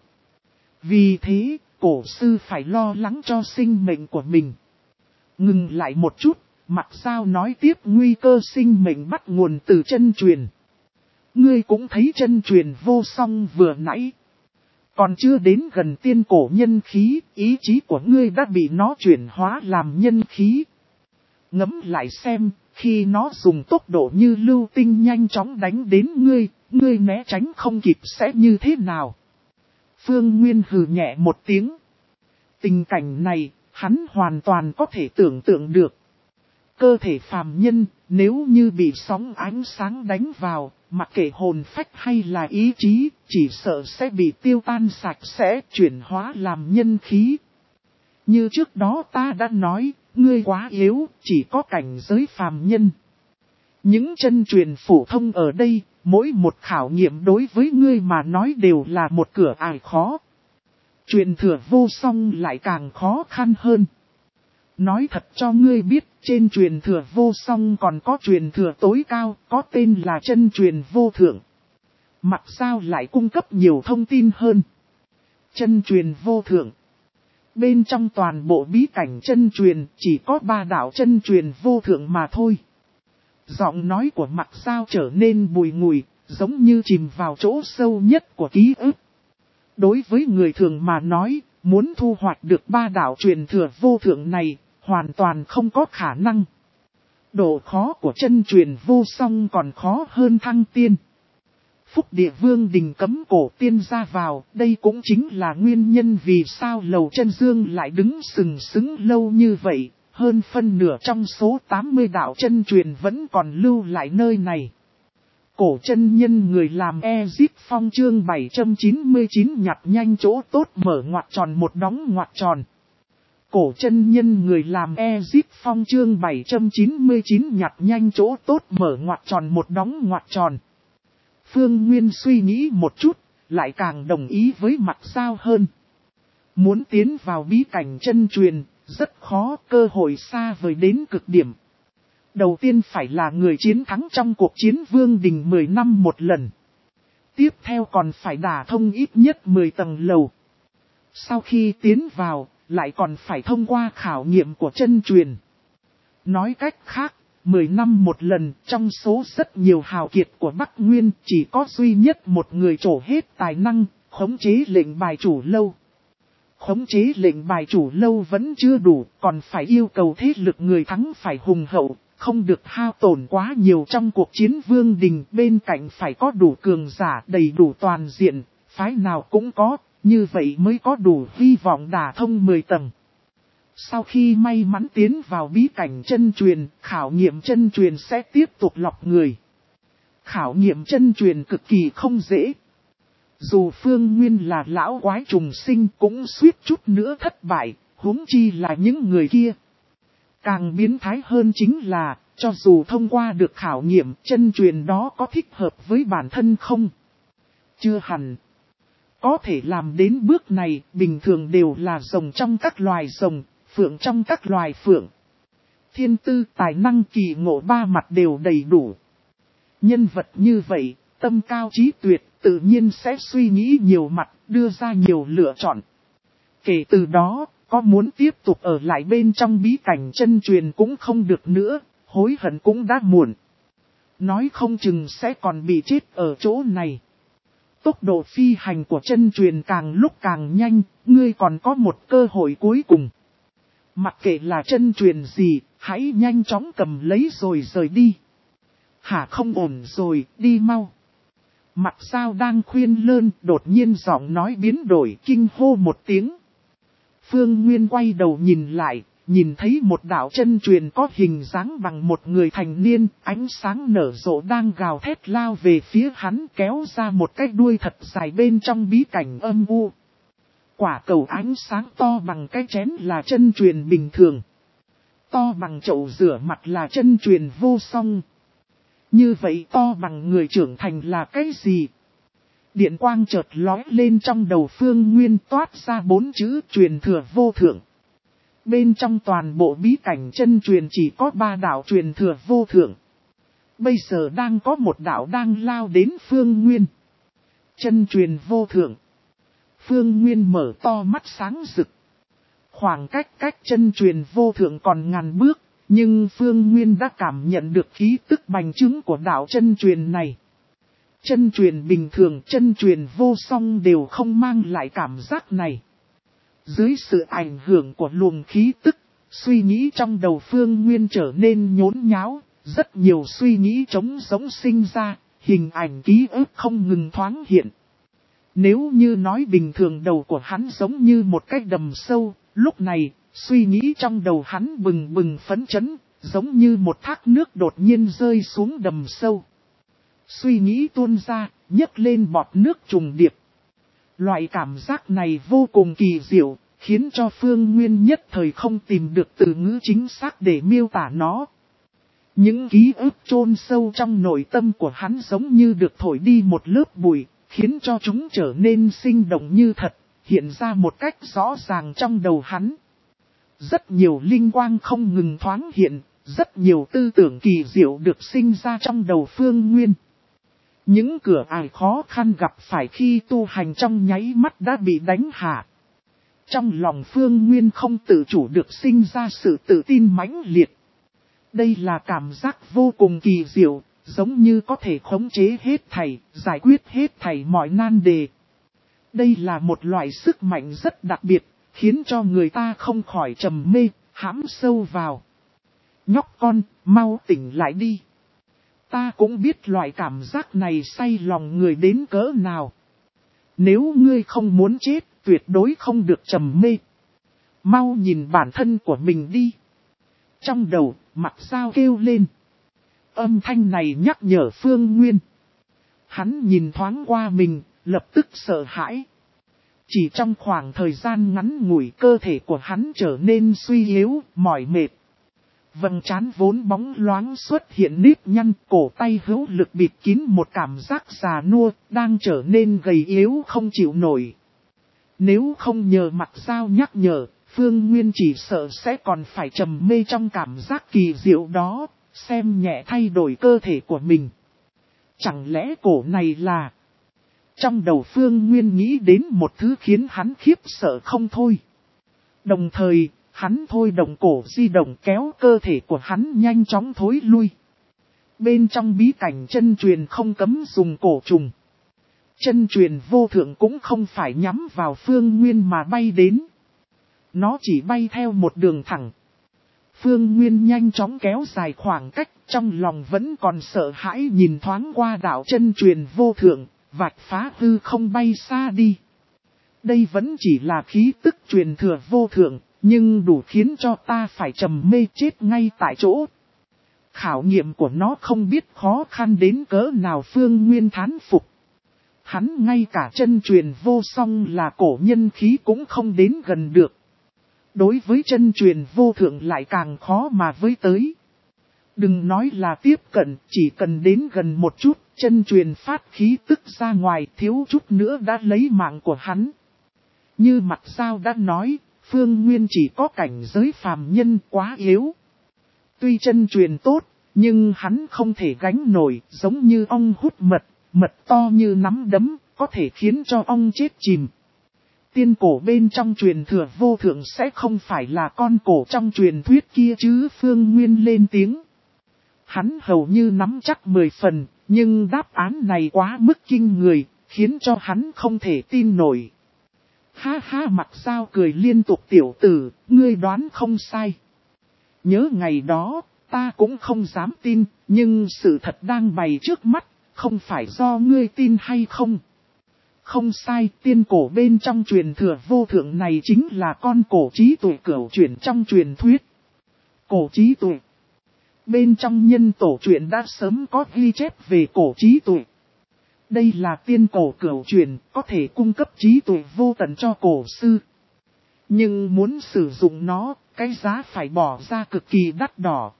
Vì thế, cổ sư phải lo lắng cho sinh mệnh của mình. Ngừng lại một chút, Mặc Giao nói tiếp, nguy cơ sinh mệnh bắt nguồn từ chân truyền. Ngươi cũng thấy chân truyền vô song vừa nãy. Còn chưa đến gần tiên cổ nhân khí, ý chí của ngươi đã bị nó chuyển hóa làm nhân khí. Ngẫm lại xem, khi nó dùng tốc độ như lưu tinh nhanh chóng đánh đến ngươi, ngươi né tránh không kịp sẽ như thế nào? Phương Nguyên hừ nhẹ một tiếng. Tình cảnh này, hắn hoàn toàn có thể tưởng tượng được. Cơ thể phàm nhân, nếu như bị sóng ánh sáng đánh vào, mặc kệ hồn phách hay là ý chí, chỉ sợ sẽ bị tiêu tan sạch sẽ, chuyển hóa làm nhân khí. Như trước đó ta đã nói, ngươi quá yếu, chỉ có cảnh giới phàm nhân. Những chân truyền phổ thông ở đây, mỗi một khảo nghiệm đối với ngươi mà nói đều là một cửa ải khó. Truyền thừa vô song lại càng khó khăn hơn. Nói thật cho ngươi biết, trên truyền thừa vô song còn có truyền thừa tối cao, có tên là chân truyền vô thượng. Mặt sao lại cung cấp nhiều thông tin hơn. Chân truyền vô thượng. Bên trong toàn bộ bí cảnh chân truyền, chỉ có ba đạo chân truyền vô thượng mà thôi. Giọng nói của Mặc Sao trở nên bùi ngùi, giống như chìm vào chỗ sâu nhất của ký ức. Đối với người thường mà nói, muốn thu hoạch được ba đạo truyền thừa vô thượng này, hoàn toàn không có khả năng. Độ khó của chân truyền vô song còn khó hơn thăng tiên. Phúc Địa Vương đình cấm cổ tiên ra vào, đây cũng chính là nguyên nhân vì sao Lầu Chân Dương lại đứng sừng sững lâu như vậy, hơn phân nửa trong số tám mươi đạo chân truyền vẫn còn lưu lại nơi này. Cổ chân nhân người làm Ezip Phong chương bảy trăm chín mươi chín nhặt nhanh chỗ tốt mở ngoặc tròn một đóng ngoặc tròn. Cổ chân nhân người làm Ezip Phong chương bảy trăm chín mươi chín nhặt nhanh chỗ tốt mở ngoặc tròn một đóng ngoặc tròn. Phương Nguyên suy nghĩ một chút, lại càng đồng ý với Mặc Sao hơn. Muốn tiến vào bí cảnh chân truyền, rất khó, cơ hội xa vời đến cực điểm. Đầu tiên phải là người chiến thắng trong cuộc chiến vương đình mười năm một lần. Tiếp theo còn phải đả thông ít nhất mười tầng lầu. Sau khi tiến vào, lại còn phải thông qua khảo nghiệm của chân truyền. Nói cách khác, mười năm một lần, trong số rất nhiều hào kiệt của Bắc Nguyên, chỉ có duy nhất một người trổ hết tài năng, khống chế lệnh bài chủ lâu. Khống chế lệnh bài chủ lâu vẫn chưa đủ, còn phải yêu cầu thế lực người thắng phải hùng hậu, không được hao tổn quá nhiều trong cuộc chiến vương đình, bên cạnh phải có đủ cường giả đầy đủ toàn diện, phái nào cũng có, như vậy mới có đủ hy vọng đả thông mười tầng. Sau khi may mắn tiến vào bí cảnh chân truyền, khảo nghiệm chân truyền sẽ tiếp tục lọc người. Khảo nghiệm chân truyền cực kỳ không dễ. Dù Phương Nguyên là lão quái trùng sinh cũng suýt chút nữa thất bại, huống chi là những người kia. Càng biến thái hơn chính là, cho dù thông qua được khảo nghiệm, chân truyền đó có thích hợp với bản thân không? Chưa hẳn. Có thể làm đến bước này, bình thường đều là rồng trong các loài rồng, phượng trong các loài phượng. Thiên tư, tài năng, kỳ ngộ ba mặt đều đầy đủ. Nhân vật như vậy, tâm cao trí tuyệt, tự nhiên sẽ suy nghĩ nhiều mặt, đưa ra nhiều lựa chọn. Kể từ đó, có muốn tiếp tục ở lại bên trong bí cảnh chân truyền cũng không được nữa, hối hận cũng đã muộn. Nói không chừng sẽ còn bị chết ở chỗ này. Tốc độ phi hành của chân truyền càng lúc càng nhanh, ngươi còn có một cơ hội cuối cùng. Mặc kệ là chân truyền gì, hãy nhanh chóng cầm lấy rồi rời đi. Hả không ổn rồi, đi mau. Mặc sao đang khuyên lơn, đột nhiên giọng nói biến đổi kinh hô một tiếng. Phương Nguyên quay đầu nhìn lại, nhìn thấy một đạo chân truyền có hình dáng bằng một người thành niên, ánh sáng nở rộ đang gào thét lao về phía hắn, kéo ra một cái đuôi thật dài bên trong bí cảnh âm u. Quả cầu ánh sáng to bằng cái chén là chân truyền bình thường. To bằng chậu rửa mặt là chân truyền vô song. Như vậy to bằng người trưởng thành là cái gì? Điện quang chợt lóe lên trong đầu Phương Nguyên, toát ra bốn chữ truyền thừa vô thượng. Bên trong toàn bộ bí cảnh chân truyền chỉ có ba đạo truyền thừa vô thượng. Bây giờ đang có một đạo đang lao đến Phương Nguyên. Chân truyền vô thượng. Phương Nguyên mở to mắt sáng rực. Khoảng cách cách chân truyền vô thượng còn ngàn bước, nhưng Phương Nguyên đã cảm nhận được khí tức bành trướng của đạo chân truyền này. Chân truyền bình thường, chân truyền vô song đều không mang lại cảm giác này. Dưới sự ảnh hưởng của luồng khí tức, suy nghĩ trong đầu Phương Nguyên trở nên nhốn nháo, rất nhiều suy nghĩ trống rỗng sinh ra, hình ảnh ký ức không ngừng thoáng hiện. Nếu như nói bình thường đầu của hắn giống như một cái đầm sâu, lúc này, suy nghĩ trong đầu hắn bừng bừng phấn chấn, giống như một thác nước đột nhiên rơi xuống đầm sâu. Suy nghĩ tuôn ra, nhấc lên bọt nước trùng điệp. Loại cảm giác này vô cùng kỳ diệu, khiến cho Phương Nguyên nhất thời không tìm được từ ngữ chính xác để miêu tả nó. Những ký ức chôn sâu trong nội tâm của hắn giống như được thổi đi một lớp bụi, khiến cho chúng trở nên sinh động như thật, hiện ra một cách rõ ràng trong đầu hắn. Rất nhiều linh quang không ngừng thoáng hiện, rất nhiều tư tưởng kỳ diệu được sinh ra trong đầu Phương Nguyên. Những cửa ải khó khăn gặp phải khi tu hành trong nháy mắt đã bị đánh hạ. Trong lòng Phương Nguyên không tự chủ được sinh ra sự tự tin mãnh liệt. Đây là cảm giác vô cùng kỳ diệu, giống như có thể khống chế hết thảy, giải quyết hết thảy mọi nan đề. Đây là một loại sức mạnh rất đặc biệt, khiến cho người ta không khỏi trầm mê, hãm sâu vào. Nhóc con, mau tỉnh lại đi. Ta cũng biết loại cảm giác này say lòng người đến cỡ nào. Nếu ngươi không muốn chết, tuyệt đối không được trầm mê. Mau nhìn bản thân của mình đi. Trong đầu, Mặc Giao kêu lên. Âm thanh này nhắc nhở Phương Nguyên. Hắn nhìn thoáng qua mình, lập tức sợ hãi. Chỉ trong khoảng thời gian ngắn ngủi cơ thể của hắn trở nên suy yếu, mỏi mệt. Vầng trán vốn bóng loáng xuất hiện nếp nhăn, cổ tay hữu lực bịt kín một cảm giác già nua, đang trở nên gầy yếu không chịu nổi. Nếu không nhờ Mặc Giao nhắc nhở, Phương Nguyên chỉ sợ sẽ còn phải trầm mê trong cảm giác kỳ diệu đó, xem nhẹ thay đổi cơ thể của mình. Chẳng lẽ cổ này là... Trong đầu Phương Nguyên nghĩ đến một thứ khiến hắn khiếp sợ không thôi. Đồng thời, hắn thôi động cổ di động kéo cơ thể của hắn nhanh chóng thối lui. Bên trong bí cảnh chân truyền không cấm dùng cổ trùng. Chân truyền vô thượng cũng không phải nhắm vào Phương Nguyên mà bay đến. Nó chỉ bay theo một đường thẳng. Phương Nguyên nhanh chóng kéo dài khoảng cách, trong lòng vẫn còn sợ hãi nhìn thoáng qua đạo chân truyền vô thượng, vạch phá hư không bay xa đi. Đây vẫn chỉ là khí tức truyền thừa vô thượng, nhưng đủ khiến cho ta phải trầm mê chết ngay tại chỗ. Khảo nghiệm của nó không biết khó khăn đến cỡ nào Phương Nguyên thán phục. Hắn ngay cả chân truyền vô song là cổ nhân khí cũng không đến gần được. Đối với chân truyền vô thượng lại càng khó mà với tới. Đừng nói là tiếp cận, chỉ cần đến gần một chút, chân truyền phát khí tức ra ngoài thiếu chút nữa đã lấy mạng của hắn. Như Mặc Giao đã nói, Phương Nguyên chỉ có cảnh giới phàm nhân quá yếu. Tuy chân truyền tốt, nhưng hắn không thể gánh nổi, giống như ong hút mật, mật to như nắm đấm, có thể khiến cho ong chết chìm. Tiên cổ bên trong truyền thừa vô thượng sẽ không phải là con cổ trong truyền thuyết kia chứ, Phương Nguyên lên tiếng. Hắn hầu như nắm chắc mười phần, nhưng đáp án này quá mức kinh người, khiến cho hắn không thể tin nổi. Ha ha, Mặc Giao cười liên tục, tiểu tử, ngươi đoán không sai. Nhớ ngày đó, ta cũng không dám tin, nhưng sự thật đang bày trước mắt, không phải do ngươi tin hay không. Không sai, tiên cổ bên trong truyền thừa vô thượng này chính là con cổ trí tuệ cửu chuyển trong truyền thuyết. Cổ trí tuệ. Bên trong nhân tổ truyện đã sớm có ghi chép về cổ trí tuệ. Đây là tiên cổ cửu chuyển, có thể cung cấp trí tuệ vô tận cho cổ sư. Nhưng muốn sử dụng nó, cái giá phải bỏ ra cực kỳ đắt đỏ.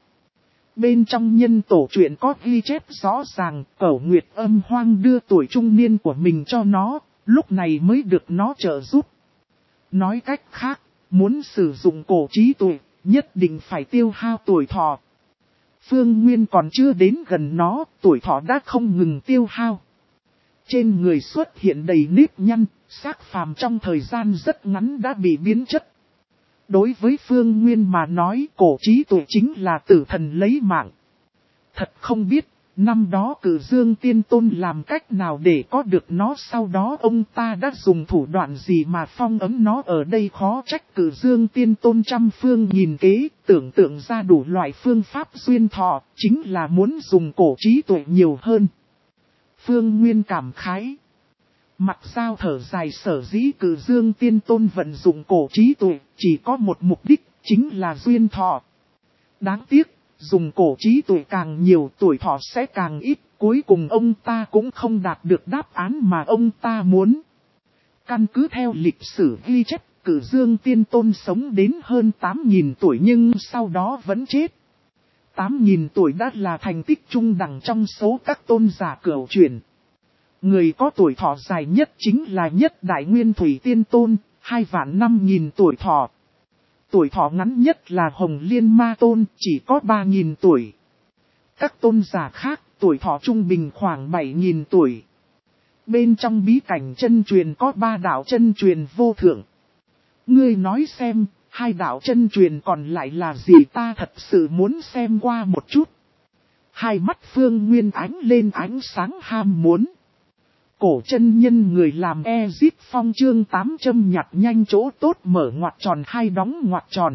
Bên trong nhân tổ truyện có ghi chép rõ ràng, Cẩu Nguyệt Âm Hoang đưa tuổi trung niên của mình cho nó, lúc này mới được nó trợ giúp. Nói cách khác, muốn sử dụng cổ trí tuệ, nhất định phải tiêu hao tuổi thọ. Phương Nguyên còn chưa đến gần nó, tuổi thọ đã không ngừng tiêu hao. Trên người xuất hiện đầy nếp nhăn, xác phàm trong thời gian rất ngắn đã bị biến chất. Đối với Phương Nguyên mà nói, cổ trí tuệ chính là tử thần lấy mạng. Thật không biết, năm đó Cử Dương Tiên Tôn làm cách nào để có được nó, sau đó ông ta đã dùng thủ đoạn gì mà phong ấn nó ở đây, khó trách Cử Dương Tiên Tôn trăm phương nghìn kế, tưởng tượng ra đủ loại phương pháp duyên thọ, chính là muốn dùng cổ trí tuệ nhiều hơn. Phương Nguyên cảm khái. Mặc sao thở dài, sở dĩ Cử Dương Tiên Tôn vận dụng cổ trí tuệ, chỉ có một mục đích, chính là duyên thọ. Đáng tiếc, dùng cổ trí tuệ càng nhiều tuổi thọ sẽ càng ít, cuối cùng ông ta cũng không đạt được đáp án mà ông ta muốn. Căn cứ theo lịch sử ghi chép, Cử Dương Tiên Tôn sống đến hơn tám nghìn tuổi nhưng sau đó vẫn chết. tám nghìn tuổi đã là thành tích trung đẳng trong số các tôn giả cửu chuyển. Người có tuổi thọ dài nhất chính là Nhất Đại Nguyên Thủy Tiên Tôn, hai vạn năm nghìn tuổi thọ. Tuổi thọ ngắn nhất là Hồng Liên Ma Tôn, chỉ có ba nghìn tuổi. Các tôn giả khác, tuổi thọ trung bình khoảng bảy nghìn tuổi. Bên trong bí cảnh chân truyền có ba đạo chân truyền vô thượng. Ngươi nói xem, hai đạo chân truyền còn lại là gì, ta thật sự muốn xem qua một chút. Hai mắt Phương Nguyên ánh lên ánh sáng ham muốn. Cổ chân nhân người làm Ezip Phong chương tám châm nhặt nhanh chỗ tốt mở ngoặc tròn hai đóng ngoặc tròn.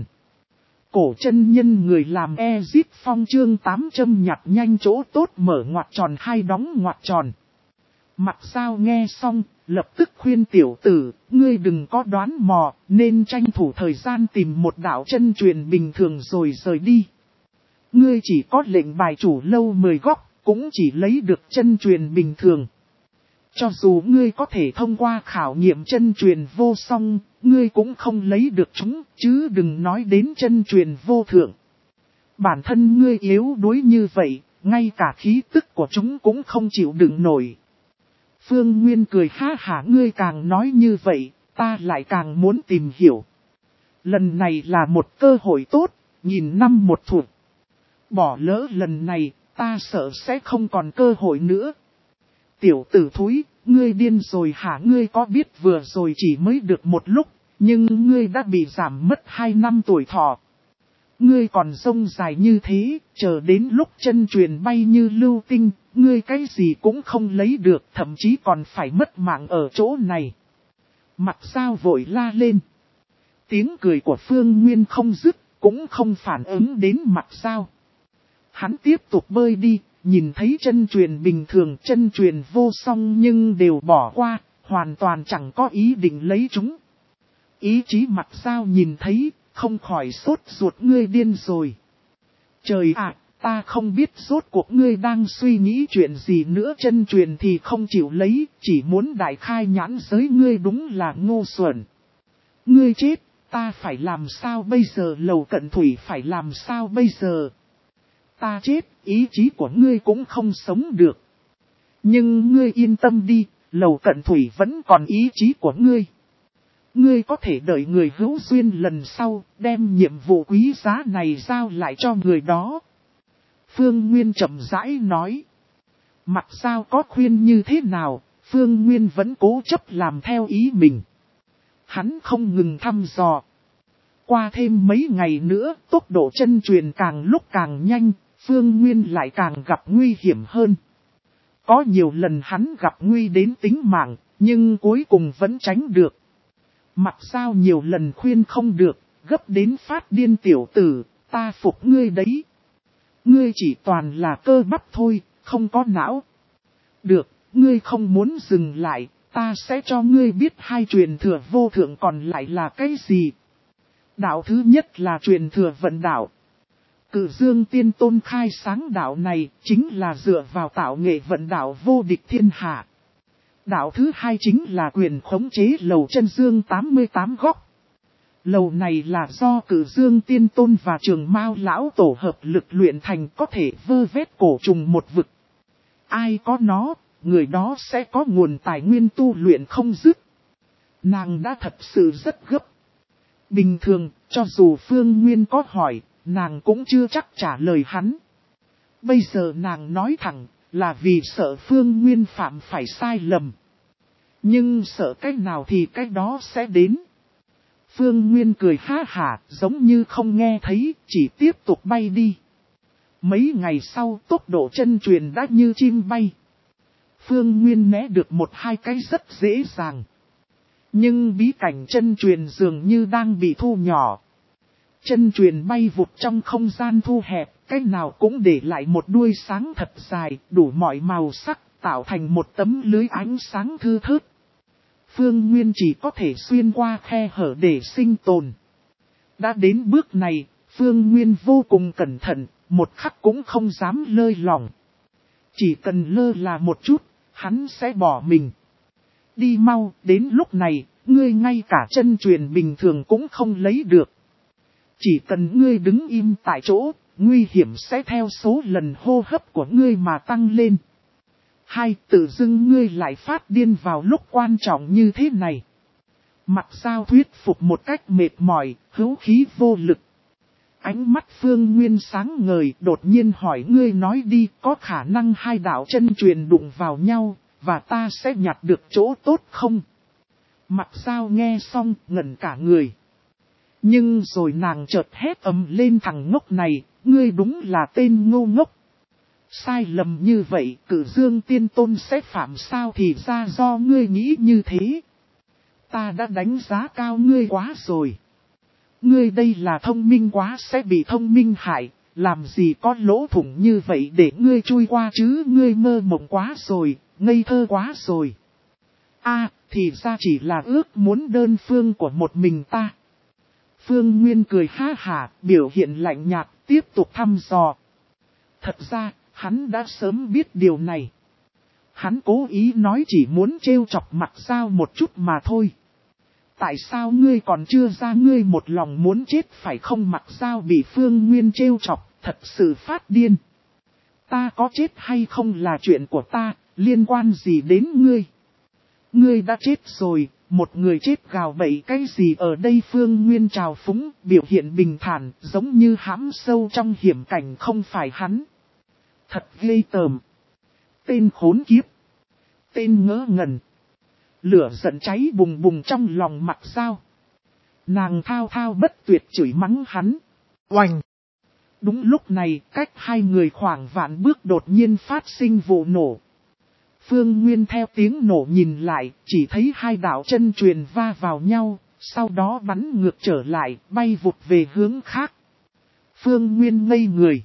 Cổ chân nhân người làm Ezip Phong chương tám châm nhặt nhanh chỗ tốt mở ngoặc tròn hai đóng ngoặc tròn. Mặc sao nghe xong, lập tức khuyên tiểu tử, ngươi đừng có đoán mò, nên tranh thủ thời gian tìm một đạo chân truyền bình thường rồi rời đi. Ngươi chỉ có lệnh bài chủ lâu mười góc, cũng chỉ lấy được chân truyền bình thường. Cho dù ngươi có thể thông qua khảo nghiệm chân truyền vô song, ngươi cũng không lấy được chúng, chứ đừng nói đến chân truyền vô thượng. Bản thân ngươi yếu đuối như vậy, ngay cả khí tức của chúng cũng không chịu đựng nổi. Phương Nguyên cười ha hả, ngươi càng nói như vậy, ta lại càng muốn tìm hiểu. Lần này là một cơ hội tốt, nhìn năm một thuộc. Bỏ lỡ lần này, ta sợ sẽ không còn cơ hội nữa. Tiểu tử thúi, ngươi điên rồi hả? Ngươi có biết vừa rồi chỉ mới được một lúc, nhưng ngươi đã bị giảm mất hai năm tuổi thọ. Ngươi còn rông dài như thế, chờ đến lúc chân truyền bay như lưu tinh, ngươi cái gì cũng không lấy được, thậm chí còn phải mất mạng ở chỗ này. Mặc sao vội la lên. Tiếng cười của Phương Nguyên không dứt, cũng không phản ứng đến Mặc sao. Hắn tiếp tục bơi đi, nhìn thấy chân truyền bình thường, chân truyền vô song nhưng đều bỏ qua, hoàn toàn chẳng có ý định lấy chúng. Ý chí Mặc sao nhìn thấy, không khỏi sốt ruột, ngươi điên rồi. Trời ạ, ta không biết rốt cuộc ngươi đang suy nghĩ chuyện gì nữa, chân truyền thì không chịu lấy, chỉ muốn đại khai nhãn giới, ngươi đúng là ngu xuẩn. Ngươi chết, ta phải làm sao bây giờ, Lầu Cận Thủy phải làm sao bây giờ? Ta chết, ý chí của ngươi cũng không sống được. Nhưng ngươi yên tâm đi, Lầu Cận Thủy vẫn còn ý chí của ngươi. Ngươi có thể đợi người hữu duyên lần sau, đem nhiệm vụ quý giá này giao lại cho người đó. Phương Nguyên chậm rãi nói. Mặc sao có khuyên như thế nào, Phương Nguyên vẫn cố chấp làm theo ý mình. Hắn không ngừng thăm dò. Qua thêm mấy ngày nữa, tốc độ chân truyền càng lúc càng nhanh, Phương Nguyên lại càng gặp nguy hiểm hơn. Có nhiều lần hắn gặp nguy đến tính mạng, nhưng cuối cùng vẫn tránh được. Mặc sao nhiều lần khuyên không được, gấp đến phát điên, tiểu tử, ta phục ngươi đấy. Ngươi chỉ toàn là cơ bắp thôi, không có não. Được, ngươi không muốn dừng lại, ta sẽ cho ngươi biết hai truyền thừa vô thượng còn lại là cái gì. Đạo thứ nhất là truyền thừa vận đạo. Cử Dương Tiên Tôn khai sáng đạo này chính là dựa vào tạo nghệ vận đạo vô địch thiên hạ. Đạo thứ hai chính là quyền khống chế lầu chân dương tám mươi tám góc. Lầu này là do Cử Dương Tiên Tôn và Trường Mao Lão tổ hợp lực luyện thành, có thể vơ vét cổ trùng một vực. Ai có nó, người đó sẽ có nguồn tài nguyên tu luyện không dứt. Nàng đã thật sự rất gấp. Bình thường, cho dù Phương Nguyên có hỏi, nàng cũng chưa chắc trả lời hắn. Bây giờ nàng nói thẳng, là vì sợ Phương Nguyên phạm phải sai lầm. Nhưng sợ cách nào thì cách đó sẽ đến. Phương Nguyên cười ha hả, giống như không nghe thấy, chỉ tiếp tục bay đi. Mấy ngày sau tốc độ chân truyền đã như chim bay. Phương Nguyên né được một hai cái rất dễ dàng. Nhưng bí cảnh chân truyền dường như đang bị thu nhỏ. Chân truyền bay vụt trong không gian thu hẹp, cái nào cũng để lại một đuôi sáng thật dài, đủ mọi màu sắc, tạo thành một tấm lưới ánh sáng thư thớt. Phương Nguyên chỉ có thể xuyên qua khe hở để sinh tồn. Đã đến bước này, Phương Nguyên vô cùng cẩn thận, một khắc cũng không dám lơi lỏng. Chỉ cần lơ là một chút, hắn sẽ bỏ mình. Đi mau, đến lúc này, ngươi ngay cả chân truyền bình thường cũng không lấy được. Chỉ cần ngươi đứng im tại chỗ, nguy hiểm sẽ theo số lần hô hấp của ngươi mà tăng lên. Hai, tự dưng ngươi lại phát điên vào lúc quan trọng như thế này. Mặt Dao thuyết phục một cách mệt mỏi, hữu khí vô lực. Ánh mắt Phương Nguyên sáng ngời, đột nhiên hỏi ngươi nói đi, có khả năng hai đạo chân truyền đụng vào nhau, và ta sẽ nhặt được chỗ tốt không? Mặt Dao nghe xong, ngẩn cả người. Nhưng rồi nàng chợt hét ầm lên, thằng ngốc này, ngươi đúng là tên ngu ngốc. Sai lầm như vậy, Cử Dương Tiên Tôn sẽ phạm sao thì ra do ngươi nghĩ như thế. Ta đã đánh giá cao ngươi quá rồi. Ngươi đây là thông minh quá sẽ bị thông minh hại, làm gì có lỗ thủng như vậy để ngươi chui qua chứ, ngươi mơ mộng quá rồi, ngây thơ quá rồi. A, thì ra chỉ là ước muốn đơn phương của một mình ta. Phương Nguyên cười ha hả, biểu hiện lạnh nhạt, tiếp tục thăm dò. Thật ra, hắn đã sớm biết điều này. Hắn cố ý nói chỉ muốn trêu chọc Mặt Dao một chút mà thôi. Tại sao ngươi còn chưa ra, ngươi một lòng muốn chết phải không? Mặt Dao bị Phương Nguyên trêu chọc, thật sự phát điên. Ta có chết hay không là chuyện của ta, liên quan gì đến ngươi? Ngươi đã chết rồi, một người chết gào bậy cái gì ở đây? Phương Nguyên trào phúng, biểu hiện bình thản, giống như hãm sâu trong hiểm cảnh không phải hắn. Thật ghê tởm. Tên khốn kiếp. Tên ngớ ngẩn. Lửa giận cháy bùng bùng trong lòng Mặt Dao. Nàng thao thao bất tuyệt chửi mắng hắn. Oành! Đúng lúc này, cách hai người khoảng vạn bước đột nhiên phát sinh vụ nổ. Phương Nguyên theo tiếng nổ nhìn lại, chỉ thấy hai đạo chân truyền va vào nhau, sau đó bắn ngược trở lại, bay vụt về hướng khác. Phương Nguyên ngây người.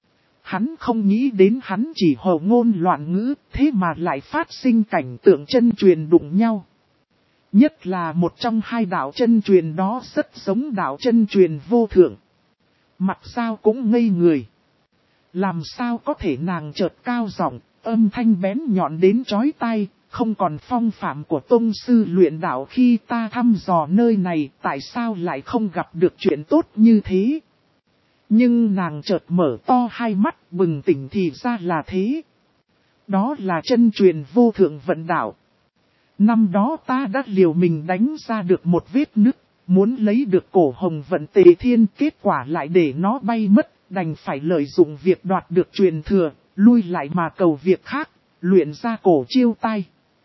Hắn không nghĩ đến hắn chỉ hồ ngôn loạn ngữ, thế mà lại phát sinh cảnh tượng chân truyền đụng nhau. Nhất là một trong hai đạo chân truyền đó rất giống đạo chân truyền vô thượng. Mặt Dao cũng ngây người. Làm sao có thể? Nàng chợt cao giọng, âm thanh bén nhọn đến chói tai, không còn phong phạm của tông sư luyện đạo khi ta thăm dò nơi này, tại sao lại không gặp được chuyện tốt như thế? Nhưng nàng chợt mở to hai mắt, bừng tỉnh thì ra là thế. Đó là chân truyền vô thượng vận đạo. Năm đó ta đã liều mình đánh ra được một vết nứt, muốn lấy được cổ hồng vận tề thiên, kết quả lại để nó bay mất, đành phải lợi dụng việc đoạt được truyền thừa, lui lại mà cầu việc khác, luyện ra cổ chiêu tai.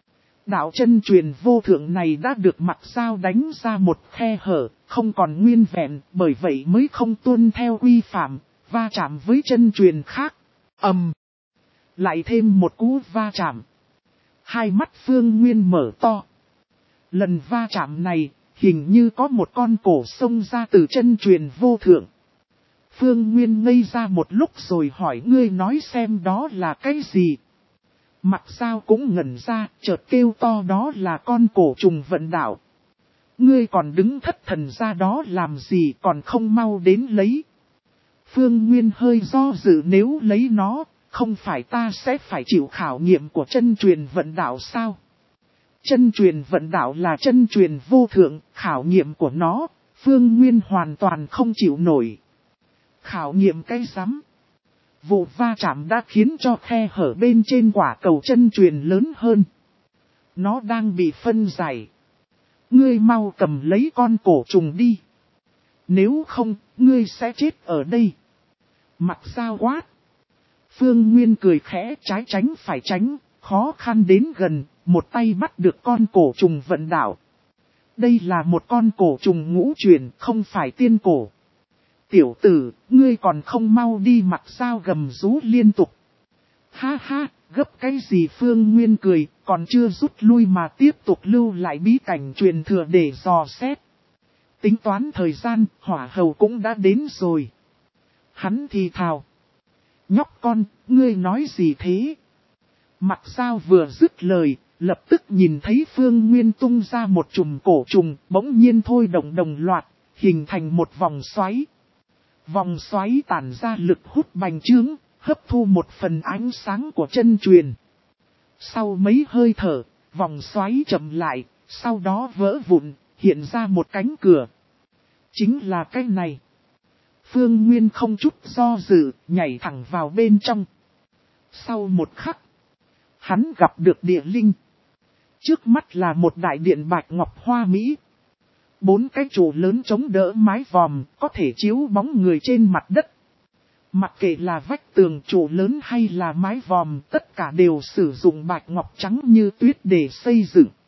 Đạo chân truyền vô thượng này đã được Mặt Dao đánh ra một khe hở, không còn nguyên vẹn, bởi vậy mới không tuân theo quy phạm, va chạm với chân truyền khác. Ầm! Um, lại thêm một cú va chạm. Hai mắt Phương Nguyên mở to. Lần va chạm này, hình như có một con cổ xông ra từ chân truyền vô thượng. Phương Nguyên ngây ra một lúc rồi hỏi ngươi nói xem đó là cái gì? Mặt Dao cũng ngẩn ra, chợt kêu to đó là con cổ trùng vận đạo. Ngươi còn đứng thất thần ra đó làm gì, còn không mau đến lấy. Phương Nguyên hơi do dự, nếu lấy nó, không phải ta sẽ phải chịu khảo nghiệm của chân truyền vận đạo sao? Chân truyền vận đạo là chân truyền vô thượng, khảo nghiệm của nó, Phương Nguyên hoàn toàn không chịu nổi. Khảo nghiệm cái rắm. Vụ va chạm đã khiến cho khe hở bên trên quả cầu chân truyền lớn hơn. Nó đang bị phân giải. Ngươi mau cầm lấy con cổ trùng đi. Nếu không, ngươi sẽ chết ở đây. Mặt Dao quát. Phương Nguyên cười khẽ, trái tránh phải tránh, khó khăn đến gần, một tay bắt được con cổ trùng vận đạo. Đây là một con cổ trùng ngũ truyền, không phải tiên cổ. tiểu tử, ngươi còn không mau đi Mặc Giao gầm rú liên tục. Ha ha, gấp cái gì Phương Nguyên cười, còn chưa rút lui mà tiếp tục lưu lại bí cảnh truyền thừa để dò xét. Tính toán thời gian, hỏa hầu cũng đã đến rồi. Hắn thì thào. Nhóc con, ngươi nói gì thế? Mặc Giao vừa dứt lời, lập tức nhìn thấy Phương Nguyên tung ra một chùm cổ trùng, bỗng nhiên thôi động đồng loạt, hình thành một vòng xoáy. Vòng xoáy tản ra lực hút bành trướng, hấp thu một phần ánh sáng của chân truyền. Sau mấy hơi thở, vòng xoáy chậm lại, sau đó vỡ vụn, hiện ra một cánh cửa. Chính là cái này. Phương Nguyên không chút do dự, nhảy thẳng vào bên trong. Sau một khắc, hắn gặp được địa linh. Trước mắt là một đại điện bạch ngọc hoa mỹ. Bốn cái trụ lớn chống đỡ mái vòm, có thể chiếu bóng người trên mặt đất. Mặc kệ là vách tường trụ lớn hay là mái vòm, tất cả đều sử dụng bạch ngọc trắng như tuyết để xây dựng.